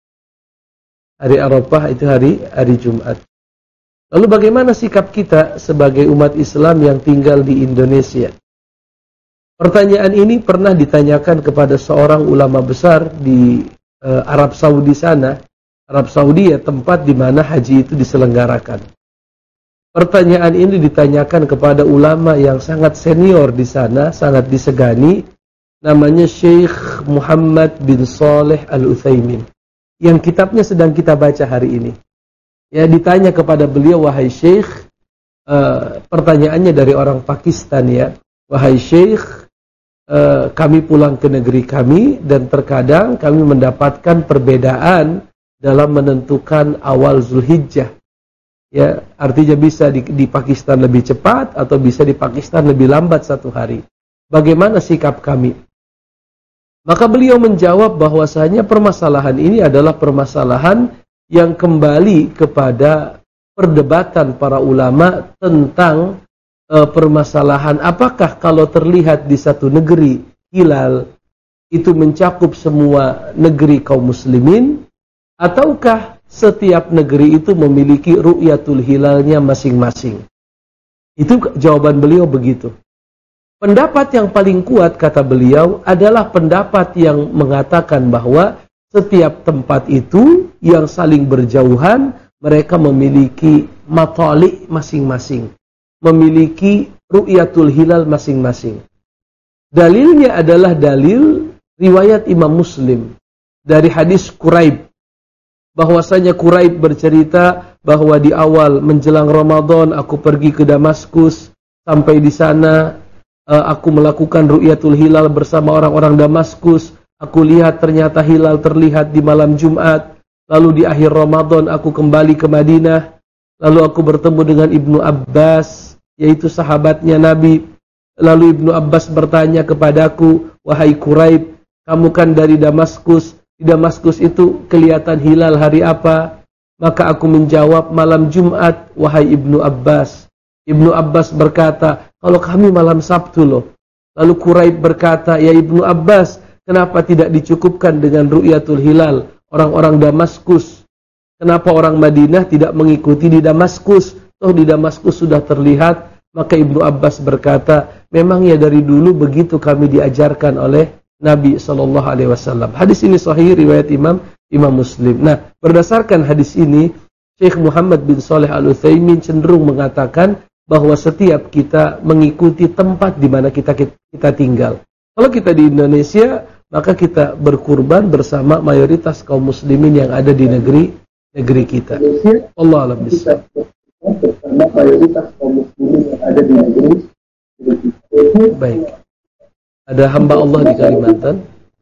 Hari Arafah itu hari hari Jumat. Lalu bagaimana sikap kita sebagai umat Islam yang tinggal di Indonesia? Pertanyaan ini pernah ditanyakan kepada seorang ulama besar di uh, Arab Saudi sana. Arab Saudi ya tempat di mana haji itu diselenggarakan. Pertanyaan ini ditanyakan kepada ulama yang sangat senior di sana, sangat disegani, namanya Syekh Muhammad bin Saleh Al-Utsaimin, yang kitabnya sedang kita baca hari ini. Ya, ditanya kepada beliau, wahai Syekh, uh, pertanyaannya dari orang Pakistan ya, wahai Syekh, uh, kami pulang ke negeri kami dan terkadang kami mendapatkan perbedaan dalam menentukan awal Zulhijjah. Ya, artinya bisa di, di Pakistan lebih cepat atau bisa di Pakistan lebih lambat satu hari. Bagaimana sikap kami? Maka beliau menjawab bahwasanya permasalahan ini adalah permasalahan yang kembali kepada perdebatan para ulama tentang e, permasalahan apakah kalau terlihat di satu negeri hilal itu mencakup semua negeri kaum muslimin, ataukah setiap negeri itu memiliki ru'yatul hilalnya masing-masing. Itu jawaban beliau begitu. Pendapat yang paling kuat, kata beliau, adalah pendapat yang mengatakan bahwa setiap tempat itu yang saling berjauhan, mereka memiliki matali masing-masing, memiliki ru'yatul hilal masing-masing. Dalilnya adalah dalil riwayat Imam Muslim dari hadis Quraib, bahwasanya Quraib bercerita bahwa di awal menjelang Ramadan aku pergi ke Damaskus, sampai di sana uh, aku melakukan ru'yatul hilal bersama orang-orang Damaskus, aku lihat ternyata hilal terlihat di malam Jumat. Lalu di akhir Ramadan aku kembali ke Madinah. Lalu aku bertemu dengan Ibnu Abbas, yaitu sahabatnya Nabi. Lalu Ibnu Abbas bertanya kepadaku, wahai Quraib, kamu kan dari Damaskus. Di Damaskus itu kelihatan hilal hari apa? Maka aku menjawab, malam Jumat, wahai Ibnu Abbas. Ibnu Abbas berkata, kalau kami malam Sabtu loh. Lalu Quraib berkata, ya Ibnu Abbas, kenapa tidak dicukupkan dengan ru'yatul hilal orang-orang Damaskus? Kenapa orang Madinah tidak mengikuti di Damaskus? Toh di Damaskus sudah terlihat. Maka Ibnu Abbas berkata, memang ya dari dulu begitu kami diajarkan oleh Nabi shallallahu alaihi wasallam. Hadis ini sahih riwayat Imam Imam Muslim. Nah, berdasarkan hadis ini, Syekh Muhammad bin Shalih Al-Utsaimin cenderung mengatakan bahwa setiap kita mengikuti tempat di mana kita kita tinggal. Kalau kita di Indonesia, maka kita berkurban bersama mayoritas kaum muslimin yang ada di negeri negeri kita. Allah a'lam bishawab. Bersama mayoritas kaum muslimin yang ada di negeri kita. Baik. Ada hamba Allah di Kalimantan.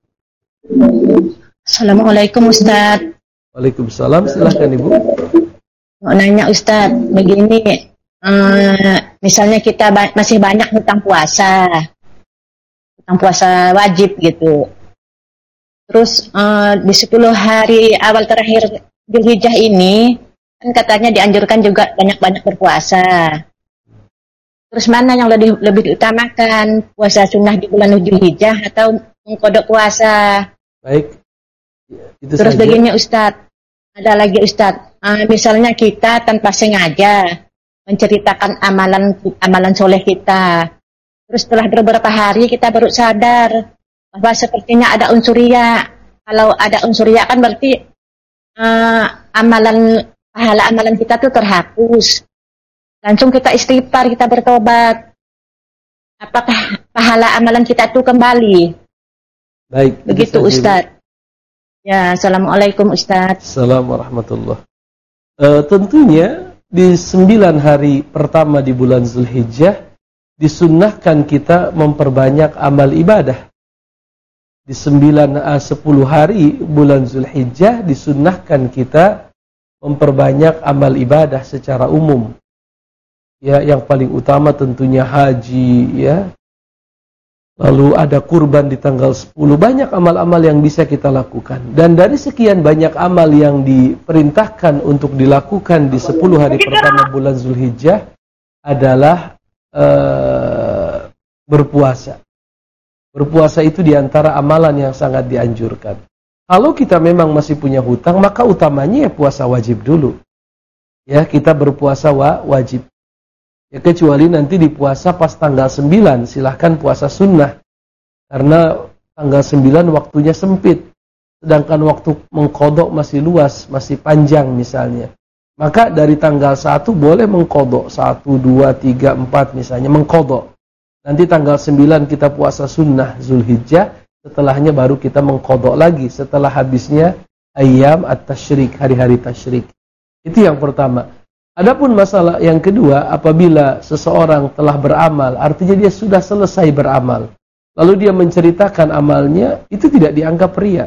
Assalamualaikum Ustaz. Waalaikumsalam, silahkan Ibu. Mau nanya Ustaz, begini, uh, misalnya kita ba- masih banyak hutang puasa, hutang puasa wajib gitu. Terus uh, di sepuluh hari awal terakhir Dzulhijjah ini, kan katanya dianjurkan juga banyak-banyak berpuasa. Terus mana yang lebih lebih diutamakan, puasa sunnah di bulan Dzulhijjah atau mengkodok puasa? Baik. Itu Terus saja. begini Ustadz, ada lagi Ustadz, uh, misalnya kita tanpa sengaja menceritakan amalan amalan soleh kita, terus setelah beberapa hari kita baru sadar bahwa sepertinya ada unsur riya. Kalau ada unsur riya kan berarti uh, amalan pahala amalan kita tuh terhapus. Langsung kita istighfar, kita bertobat. Apakah pahala amalan kita itu kembali? Baik. Begitu Ustadz. Ya, Assalamualaikum Ustadz. Assalamualaikum warahmatullahi wabarakatuh. Uh, tentunya di sembilan hari pertama di bulan Dzulhijjah disunnahkan kita memperbanyak amal ibadah. Di sembilan uh, sepuluh hari bulan Dzulhijjah disunnahkan kita memperbanyak amal ibadah secara umum. Ya, yang paling utama tentunya haji, ya. Lalu ada kurban di tanggal sepuluh. Banyak amal-amal yang bisa kita lakukan. Dan dari sekian banyak amal yang diperintahkan untuk dilakukan di sepuluh hari pertama bulan Dzulhijjah adalah uh, berpuasa. Berpuasa itu diantara amalan yang sangat dianjurkan. Kalau kita memang masih punya hutang, maka utamanya ya puasa wajib dulu. Ya, kita berpuasa wa, wajib. Ya, kecuali nanti di puasa pas tanggal sembilan, silahkan puasa sunnah. Karena tanggal sembilan waktunya sempit. Sedangkan waktu mengkodok masih luas, masih panjang misalnya. Maka dari tanggal satu boleh mengkodok. satu, dua, tiga, empat misalnya, mengkodok. Nanti tanggal sembilan kita puasa sunnah Dzulhijjah. Setelahnya baru kita mengkodok lagi. Setelah habisnya ayyam at-tasyrik, hari-hari tasyrik. Itu yang pertama. Adapun masalah yang kedua, apabila seseorang telah beramal, artinya dia sudah selesai beramal, lalu dia menceritakan amalnya, itu tidak dianggap riya.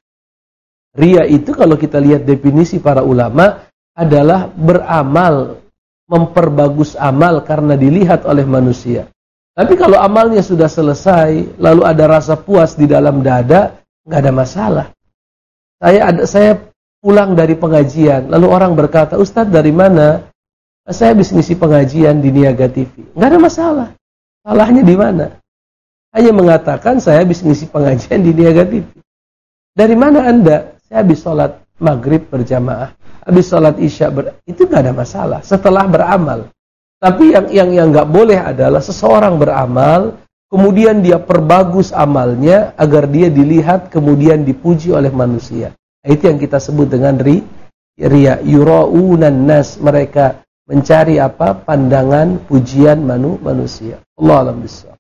Riya itu kalau kita lihat definisi para ulama adalah beramal, memperbagus amal karena dilihat oleh manusia. Tapi kalau amalnya sudah selesai, lalu ada rasa puas di dalam dada, nggak ada masalah. Saya ada saya pulang dari pengajian, lalu orang berkata, Ustadz dari mana? Saya habis ngisi pengajian di Niaga T V. Nggak ada masalah. Salahnya di mana? Hanya mengatakan saya habis ngisi pengajian di Niaga T V. Dari mana Anda? Saya habis sholat maghrib berjamaah, habis sholat isya ber... itu nggak ada masalah. Setelah beramal. Tapi yang yang yang nggak boleh adalah seseorang beramal, kemudian dia perbagus amalnya agar dia dilihat kemudian dipuji oleh manusia. Itu yang kita sebut dengan ri, riya, yura'unan nas, mereka mencari apa? Pandangan, pujian manu, manusia. Allah alam bishawab.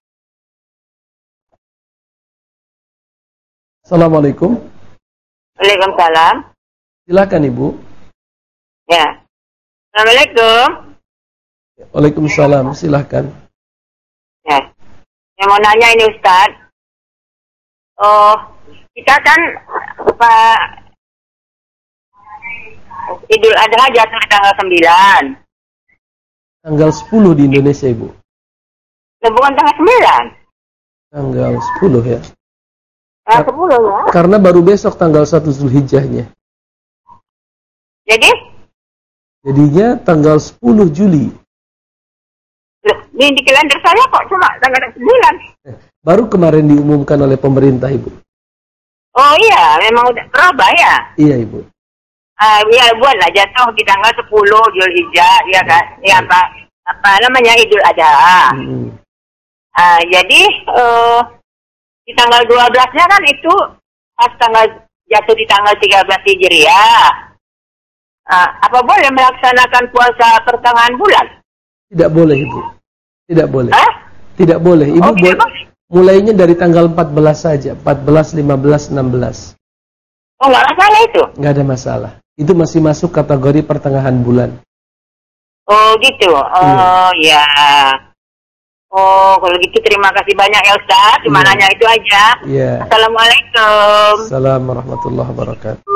Assalamualaikum. Waalaikumsalam. Silakan Ibu. Ya. Assalamualaikum. Waalaikumsalam, silakan. Ya. Yang mau nanya ini Ustaz. Oh, kita kan apa Idul Adha jatuh di tanggal sembilan. Tanggal sepuluh di Indonesia, Ibu. Nah, bukan tanggal sembilan. Tanggal sepuluh ya. Tanggal sepuluh ya. Karena baru besok tanggal satu Zulhijjahnya. Jadi? Jadinya tanggal sepuluh Juli. Di, di kalender saya kok cuma tanggal sembilan. Baru kemarin diumumkan oleh pemerintah, Ibu. Oh iya, memang udah berubah ya? Iya, Ibu. Uh, ya buatlah jatuh di tanggal sepuluh Zulhijjah, ya kan? Ya apa apa namanya Idul Adha. Hmm. Uh, jadi uh, di tanggal dua belasnya kan itu pas tanggal jatuh di tanggal tiga belas Hijriah. Uh, apa boleh melaksanakan puasa pertengahan bulan? Tidak boleh, Ibu. Tidak boleh. Hah? Tidak boleh. Ibu oh, boleh. Mulainya dari tanggal empat belas saja. empat belas, lima belas, enam belas. Oh, nggak masalah itu? Nggak ada masalah. Itu masih masuk kategori pertengahan bulan. Oh, gitu. Oh, iya. ya. Oh, kalau gitu terima kasih banyak ya Ustaz. Cuma ya. Nanya itu aja. Ya. Assalamualaikum. Assalamualaikum warahmatullahi wabarakatuh.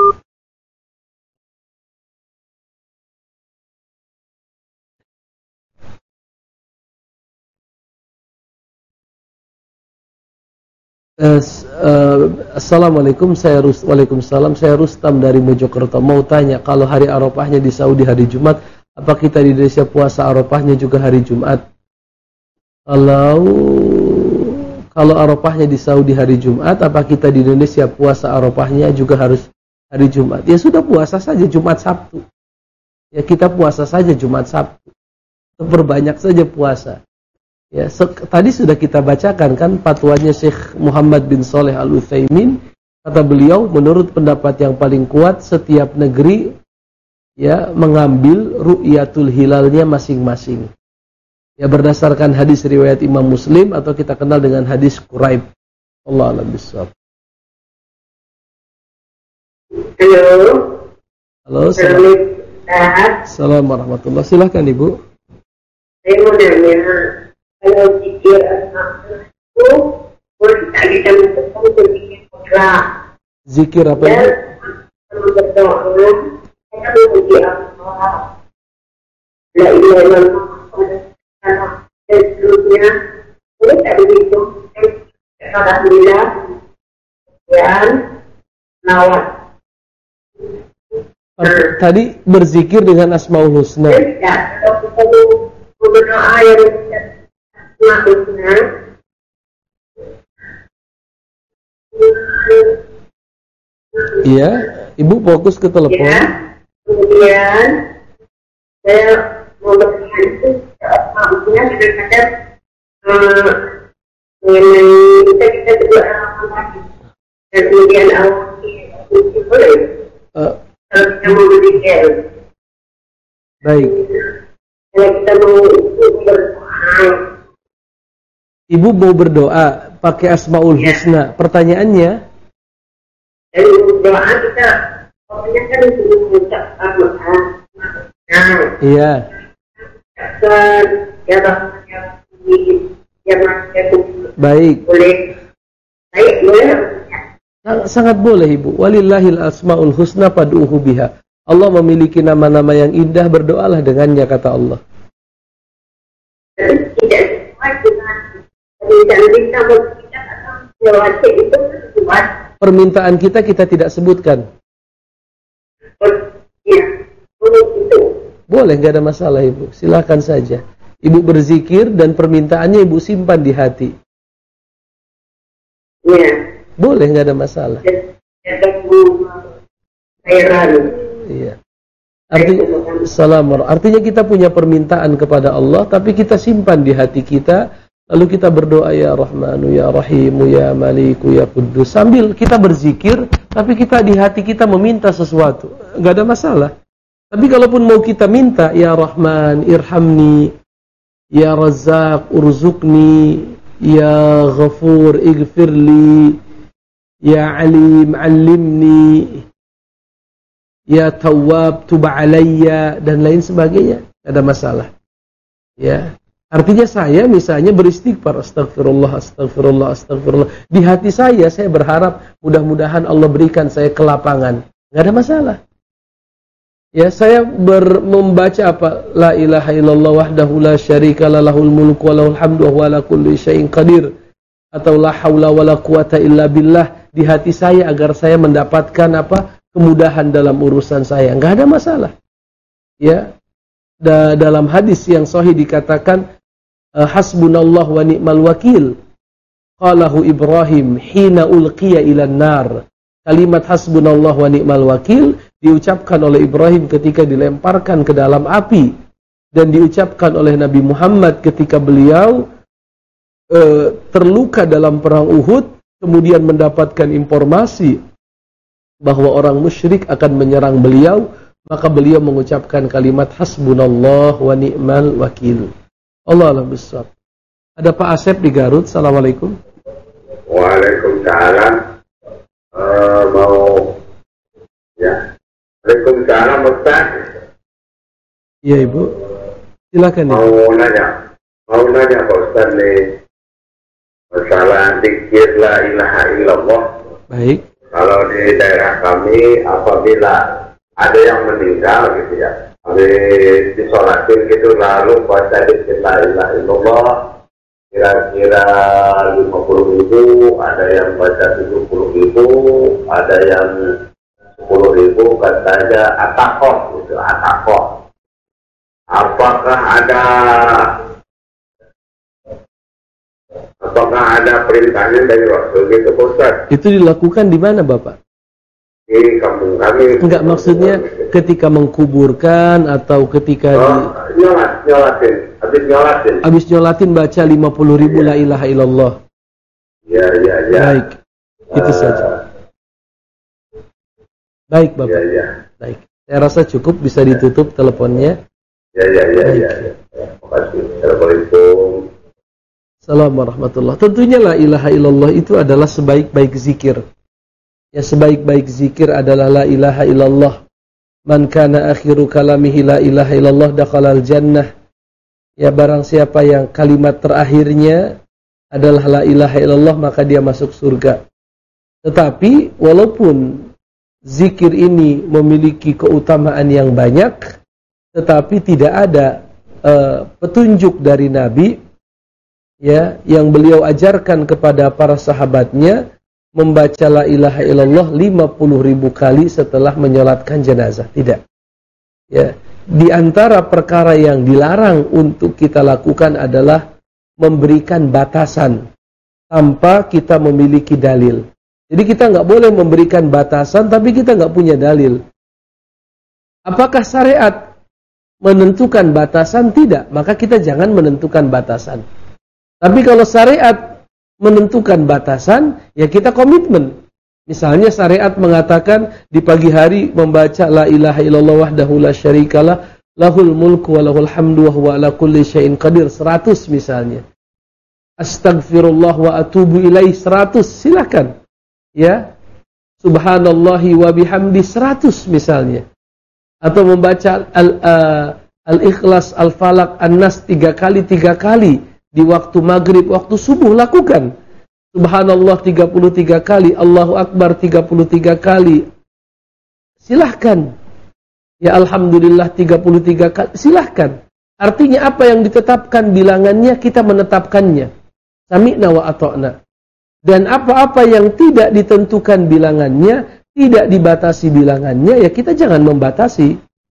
Uh, uh, Assalamualaikum, saya Rus Waalaikumsalam, saya Rustam dari Mojokerto. Mau tanya, kalau hari Arafahnya di Saudi hari Jumat, apa kita di Indonesia puasa Arafahnya juga hari Jumat? Kalau kalau Arafahnya di Saudi hari Jumat, apa kita di Indonesia puasa Arafahnya juga harus hari Jumat? Ya sudah, puasa saja Jumat Sabtu. Ya kita puasa saja Jumat Sabtu. Perbanyak saja puasa. Ya, tadi sudah kita bacakan kan fatwanya Syekh Muhammad bin Shalih Al-Utsaimin. Kata beliau, menurut pendapat yang paling kuat, setiap negeri ya mengambil ru'yatul hilalnya masing-masing. Ya, berdasarkan hadis riwayat Imam Muslim atau kita kenal dengan hadis Quraib. Allah a'lam bishawab. Halo. Halo. Assalamualaikum warahmatullahi wabarakatuh. Silakan Ibu. Saya mau nanya, kalau zikir itu boleh tak kita menentukan berpikir mutlak. Zikir apa itu? Dan berdoa, kita memuji Allah. La ilaha illallah dan seterusnya. Boleh tak begitu? Alhamdulillah. Dan lawat. Tadi berzikir dengan Asmaul Husna. Tidak, kalau kita berdoa yang Maksudnya iya, Ibu fokus ke telepon. Ya, kemudian saya mau bertanya itu maksudnya kadang-kadang mengenai kita kita juga lagi dan kemudian awal itu boleh kalau kita mau berpikir. Baik. Kalau kita mau berdoa, Ibu mau berdoa pakai Asmaul ya. Husna. Pertanyaannya? Dari berdoa kita, pokoknya kan mengucap Al-Quran. Nah, iya. Dan ya bahasanya ya bahasanya baik. Boleh. Baik, boleh. Sangat boleh Ibu. Walillahil asmaul husna fad'uhu biha. Allah memiliki nama-nama yang indah, berdoalah dengannya, kata Allah. Tidak sesuai dengan permintaan kita kita tidak sebutkan. Boleh, nggak ada masalah Ibu. Silakan saja. Ibu berzikir dan permintaannya Ibu simpan di hati. Boleh, nggak ada masalah. Iya. Artinya, salam. Artinya kita punya permintaan kepada Allah, tapi kita simpan di hati kita. Lalu kita berdoa, ya Rahmanu, ya Rahimu, ya Maliku, ya Quddus. Sambil kita berzikir, tapi kita di hati kita meminta sesuatu. Enggak ada masalah. Tapi kalaupun mau kita minta, ya Rahman, irhamni, ya Razzaq, urzuqni, ya Ghafur, ighfirli, ya Alim, allimni, ya Tawwab, tub alayya, dan lain sebagainya. Enggak ada masalah. Ya. Artinya saya misalnya beristighfar, astagfirullah, astagfirullah, astagfirullah. Di hati saya, saya berharap mudah-mudahan Allah berikan saya kelapangan. Nggak ada masalah. Ya, saya ber, membaca apa? La ilaha illallah wahdahu la syarika la lahul mulku wa lahul hamdu wa huwa ala kulli syai'in qadir. Atau la haula wa la quwata illa billah di hati saya agar saya mendapatkan apa? Kemudahan dalam urusan saya. Nggak ada masalah. Ya. Da, dalam hadis yang sahih dikatakan hasbunallah wa ni'mal wakil. Qalahu Ibrahim hina ulqiya ilan nar. Kalimat hasbunallah wa ni'mal wakil diucapkan oleh Ibrahim ketika dilemparkan ke dalam api, dan diucapkan oleh Nabi Muhammad ketika beliau e, terluka dalam perang Uhud, kemudian mendapatkan informasi bahwa orang musyrik akan menyerang beliau, maka beliau mengucapkan kalimat hasbunallah wa ni'mal wakil. Allah a'lam bishawab. Ada Pak Asep di Garut. Assalamualaikum. Waalaikumsalam. Uh, mau ya. Waalaikumsalam Ustaz. Iya Ibu. Silakan. Mau Ibu. nanya. Mau nanya Pak Ustaz nih. Masalah zikir la ilaha illallah. Baik. Kalau di daerah kami apabila ada yang meninggal gitu ya, habis disolatin gitu lalu baca zikir la ilaha illallah, kira-kira lima puluh ribu, ada yang baca tujuh puluh ribu, ada yang sepuluh ribu, katanya atakoh gitu, atakoh. Apakah ada apakah ada perintahnya dari Rasul gitu Ustaz? Itu dilakukan di mana Bapak? Di kampung kami. Enggak, maksudnya ketika mengkuburkan atau ketika oh, di... nyolat, nyolatin, habis nyolatin. Habis nyolatin baca lima puluh ribu ya. La ilaha illallah. Ya, ya, ya. Baik, itu uh, saja. Baik Bapak. Ya, ya. Baik, saya rasa cukup, bisa ditutup teleponnya. Ya, ya, ya, ya, ya. Terima kasih. Assalamualaikum. Assalamualaikum warahmatullahi wabarakatuh. Tentunya la ilaha illallah itu adalah sebaik-baik zikir. Ya, sebaik-baik zikir adalah la ilaha illallah. Man kana akhiru kalamihi la ilaha illallah dakhalal jannah. Ya, barang siapa yang kalimat terakhirnya adalah la ilaha illallah, maka dia masuk surga. Tetapi walaupun zikir ini memiliki keutamaan yang banyak, tetapi tidak ada uh, petunjuk dari Nabi ya yang beliau ajarkan kepada para sahabatnya membaca la ilaha illallah lima puluh ribu kali setelah menyolatkan jenazah. Tidak. Ya, di antara perkara yang dilarang untuk kita lakukan adalah memberikan batasan tanpa kita memiliki dalil. Jadi kita nggak boleh memberikan batasan tapi kita nggak punya dalil. Apakah syariat menentukan batasan? Tidak. Maka kita jangan menentukan batasan. Tapi kalau syariat menentukan batasan, ya kita komitmen. Misalnya syariat mengatakan di pagi hari membaca la ilaha illallah wahdahu la syarikalah lahul mulku wa lahul hamdu wa huwa ala kulli syai'in qadir seratus misalnya. Astagfirullah wa atubu ilaih seratus, silakan. Ya. Subhanallahi wa bihamdi seratus misalnya. Atau membaca al, uh, al-ikhlas, al-falaq, an-nas tiga kali tiga kali. Di waktu maghrib, waktu subuh lakukan. Subhanallah tiga puluh tiga kali, Allahu Akbar tiga puluh tiga kali. Silahkan. Ya Alhamdulillah tiga puluh tiga kali, silahkan. Artinya apa yang ditetapkan bilangannya, kita menetapkannya. Sami'na wa ata'na. Dan apa-apa yang tidak ditentukan bilangannya, tidak dibatasi bilangannya, ya kita jangan membatasi.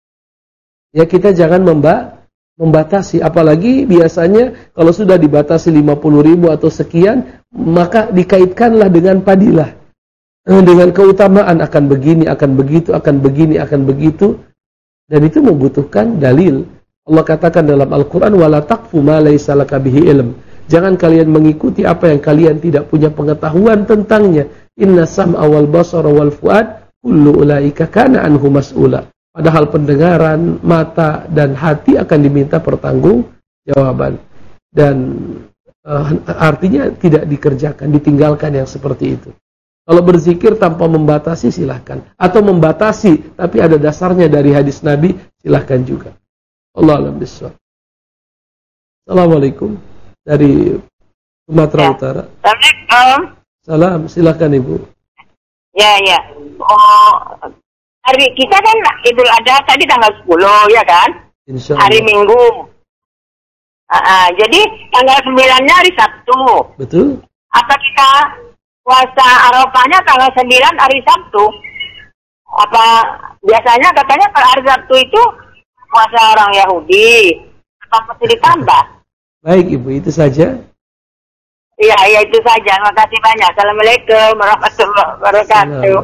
Ya kita jangan membatasi. membatasi, apalagi biasanya kalau sudah dibatasi lima puluh ribu atau sekian, maka dikaitkanlah dengan padilah, dengan keutamaan akan begini, akan begitu, akan begini, akan begitu, dan itu membutuhkan dalil. Allah katakan dalam Al-Quran, wala taqfu ma laysa laka bihi ilm. Jangan kalian mengikuti apa yang kalian tidak punya pengetahuan tentangnya. Inna sam'a wal basara wal fuad kullu ulaika kana anhu mas'ula. Padahal pendengaran, mata, dan hati akan diminta pertanggungjawaban. Dan uh, artinya tidak dikerjakan, ditinggalkan yang seperti itu. Kalau berzikir tanpa membatasi, silahkan. Atau membatasi, tapi ada dasarnya dari hadis Nabi, silahkan juga. Allah a'lam bishawab. Assalamualaikum dari Sumatera Ya. Utara. Assalamualaikum. Salam, silakan Ibu. Ya, ya. Oh, hari kita kan Idul Adha tadi tanggal sepuluh, ya kan? Insya Hari Allah. Minggu. Uh, uh, jadi tanggal sembilan-nya hari Sabtu. Betul? Apa kita puasa Arafahnya tanggal sembilan hari Sabtu? Apa biasanya katanya kalau hari Sabtu itu puasa orang Yahudi. Apa mesti ditambah? Baik Ibu, itu saja. Iya, ya itu saja. Terima kasih banyak. Assalamualaikum warahmatullahi wabarakatuh.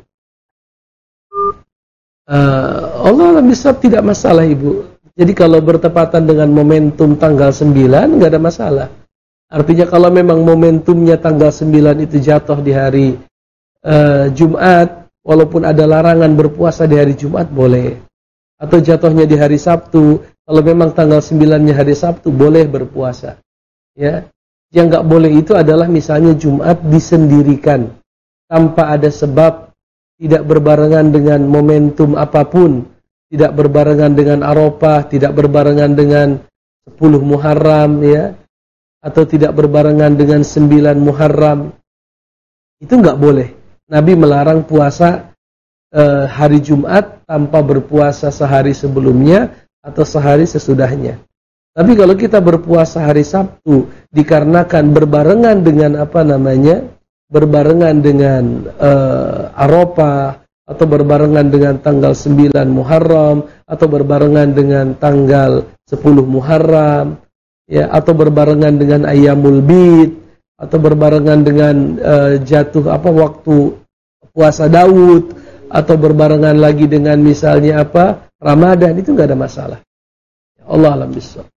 Uh, Allah alam bisawab tidak masalah Ibu. Jadi kalau bertepatan dengan momentum tanggal sembilan nggak ada masalah. Artinya kalau memang momentumnya tanggal sembilan itu jatuh di hari uh, Jumat, walaupun ada larangan berpuasa di hari Jumat boleh. Atau jatuhnya di hari Sabtu, kalau memang tanggal sembilan-nya hari Sabtu boleh berpuasa. Ya. Yang nggak boleh itu adalah misalnya Jumat disendirikan tanpa ada sebab, tidak berbarengan dengan momentum apapun, tidak berbarengan dengan Arafah, tidak berbarengan dengan sepuluh Muharram, ya, atau tidak berbarengan dengan sembilan Muharram. Itu nggak boleh. Nabi melarang puasa eh, hari Jumat tanpa berpuasa sehari sebelumnya atau sehari sesudahnya. Tapi kalau kita berpuasa hari Sabtu dikarenakan berbarengan dengan apa namanya, berbarengan dengan uh, Arafah, atau berbarengan dengan tanggal sembilan Muharram, atau berbarengan dengan tanggal sepuluh Muharram, ya, atau berbarengan dengan Ayyamul Bid, atau berbarengan dengan uh, jatuh apa waktu puasa Daud, atau berbarengan lagi dengan misalnya apa Ramadan, itu nggak ada masalah. Allah alam bisawab.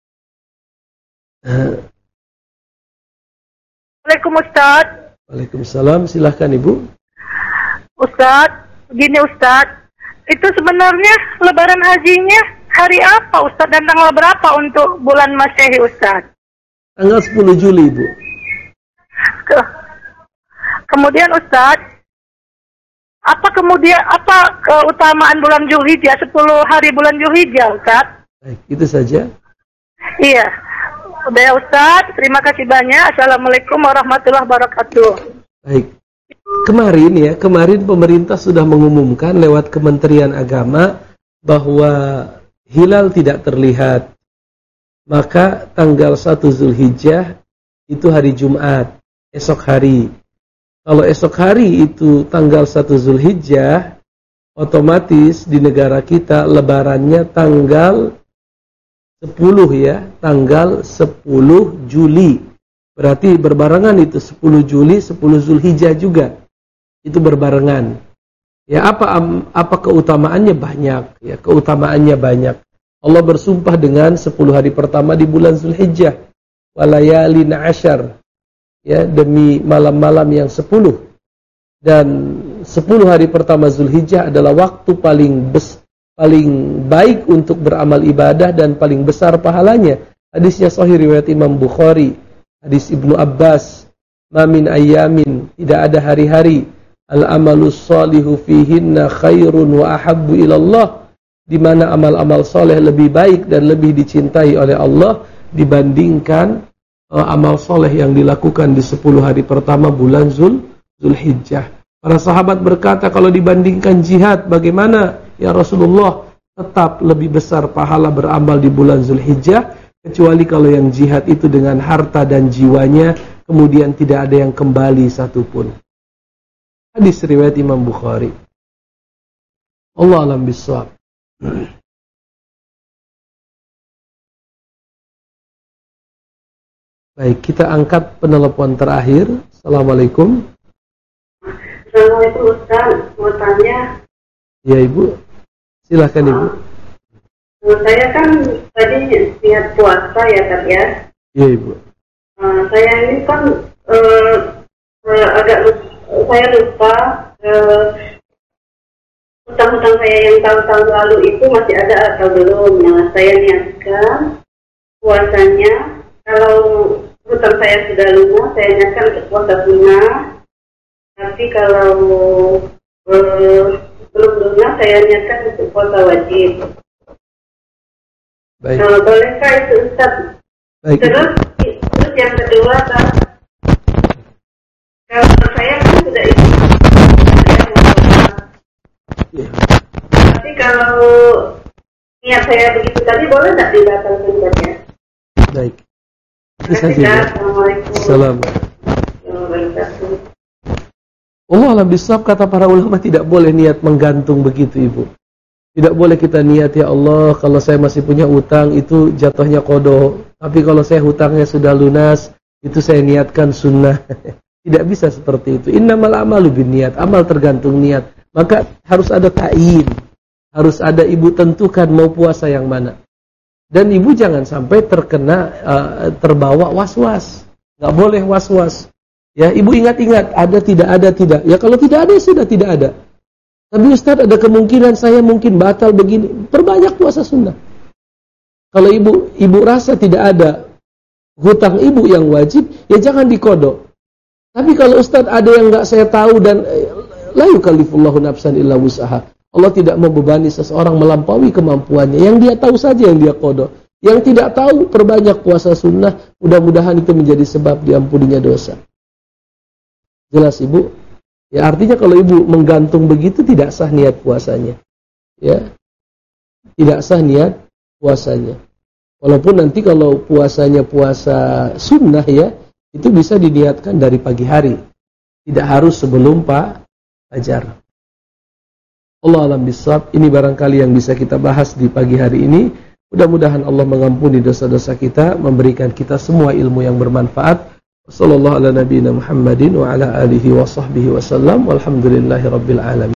Assalamualaikum Ustaz. Waalaikumsalam, silahkan Ibu. Ustaz, begini Ustaz, itu sebenarnya Lebaran hajinya hari apa Ustaz dan tanggal berapa untuk bulan Masehi Ustaz? Tanggal sepuluh Juli Ibu. Ke, kemudian Ustaz, apa kemudian apa keutamaan bulan Zulhijjah, sepuluh hari bulan Zulhijjah Ustaz? Baik, itu saja. Iya. Udah ya Ustaz, terima kasih banyak. Assalamualaikum warahmatullahi wabarakatuh. Baik. Kemarin ya, kemarin pemerintah sudah mengumumkan lewat Kementerian Agama bahwa hilal tidak terlihat. Maka tanggal satu Zulhijjah itu hari Jumat, esok hari. Kalau esok hari itu tanggal satu Zulhijjah, otomatis di negara kita lebarannya tanggal sepuluh ya, tanggal sepuluh Juli. Berarti berbarengan itu sepuluh Juli, sepuluh Zulhijjah juga. Itu berbarengan. Ya, apa apa keutamaannya banyak, ya, keutamaannya banyak. Allah bersumpah dengan sepuluh hari pertama di bulan Zulhijjah. Walayalin ashar. Ya, demi malam-malam yang sepuluh. Dan sepuluh hari pertama Zulhijjah adalah waktu paling besar, paling baik untuk beramal ibadah dan paling besar pahalanya. Hadisnya sahih riwayat Imam Bukhari, hadis Ibnu Abbas, "Ma min ayyamin," tidak ada hari-hari, "al-amalus shalihu fihinna khairun wa ahabbu ilallah," di mana amal-amal soleh lebih baik dan lebih dicintai oleh Allah dibandingkan uh, amal soleh yang dilakukan di sepuluh hari pertama bulan Zul Zulhijjah. Para sahabat berkata, kalau dibandingkan jihad bagaimana ya Rasulullah? Tetap lebih besar pahala beramal di bulan Zulhijjah, kecuali kalau yang jihad itu dengan harta dan jiwanya, kemudian tidak ada yang kembali satupun. Hadis riwayat Imam Bukhari. Allah alam bisawab. Baik, kita angkat penelpon terakhir. Assalamualaikum. Assalamualaikum Ustaz, mau tanya. Ya Ibu, silakan Ibu. Uh, saya kan tadi niat puasa ya Kak ya. Ya Ibu. Uh, saya ini kan uh, uh, agak uh, saya lupa uh, hutang-hutang saya yang tahun-tahun lalu itu masih ada atau belum. Nah, saya niatkan puasanya. Kalau hutang saya sudah lunas, saya niatkan untuk puasa sunnah. Tapi kalau uh, belum lunas, saya niatkan untuk puasa wajib. Baik. Nah, bolehkah itu Ustaz Baik. Terus, terus yang kedua, Pak, kalau saya kan sudah itu, Ya. tapi kalau niat saya begitu tadi boleh nggak dibatalkan niatnya? Baik. Itu Terima saja. kasih, Ya. Assalamualaikum Salam. warahmatullahi wabarakatuh. Allah alam bisawab, kata para ulama tidak boleh niat menggantung begitu, Ibu. Tidak boleh kita niat, ya Allah, kalau saya masih punya utang itu jatuhnya qada. Tapi kalau saya hutangnya sudah lunas, itu saya niatkan sunnah. Tidak bisa seperti itu. Innamal amalu binniyat, amal tergantung niat. Maka harus ada ta'yin. Harus ada ibu tentukan mau puasa yang mana. Dan ibu jangan sampai terkena uh, terbawa was-was. Enggak boleh was-was. Ya, ibu ingat-ingat, ada tidak ada tidak. Ya kalau tidak ada sudah tidak ada. Tapi Ustaz, ada kemungkinan saya mungkin batal begini. Perbanyak puasa sunnah. Kalau ibu ibu rasa tidak ada hutang ibu yang wajib, ya jangan dikodok. Tapi kalau Ustaz ada yang enggak saya tahu dan la yukallifullahu nafsan illa wus'aha. Allah tidak membebani seseorang melampaui kemampuannya. Yang dia tahu saja yang dia kodok. Yang tidak tahu, perbanyak puasa sunnah. Mudah-mudahan itu menjadi sebab diampuninya dosa. Jelas Ibu? Ya artinya kalau ibu menggantung begitu tidak sah niat puasanya. Ya. Tidak sah niat puasanya. Walaupun nanti kalau puasanya puasa sunnah ya, itu bisa diniatkan dari pagi hari. Tidak harus sebelum Pak fajar. Allah alam bisawab, ini barangkali yang bisa kita bahas di pagi hari ini. Mudah-mudahan Allah mengampuni dosa-dosa kita, memberikan kita semua ilmu yang bermanfaat. Sallallahu ala nabiyina Muhammadin wa ala alihi wa sahbihi wa sallam. Walhamdulillahi rabbil alamin.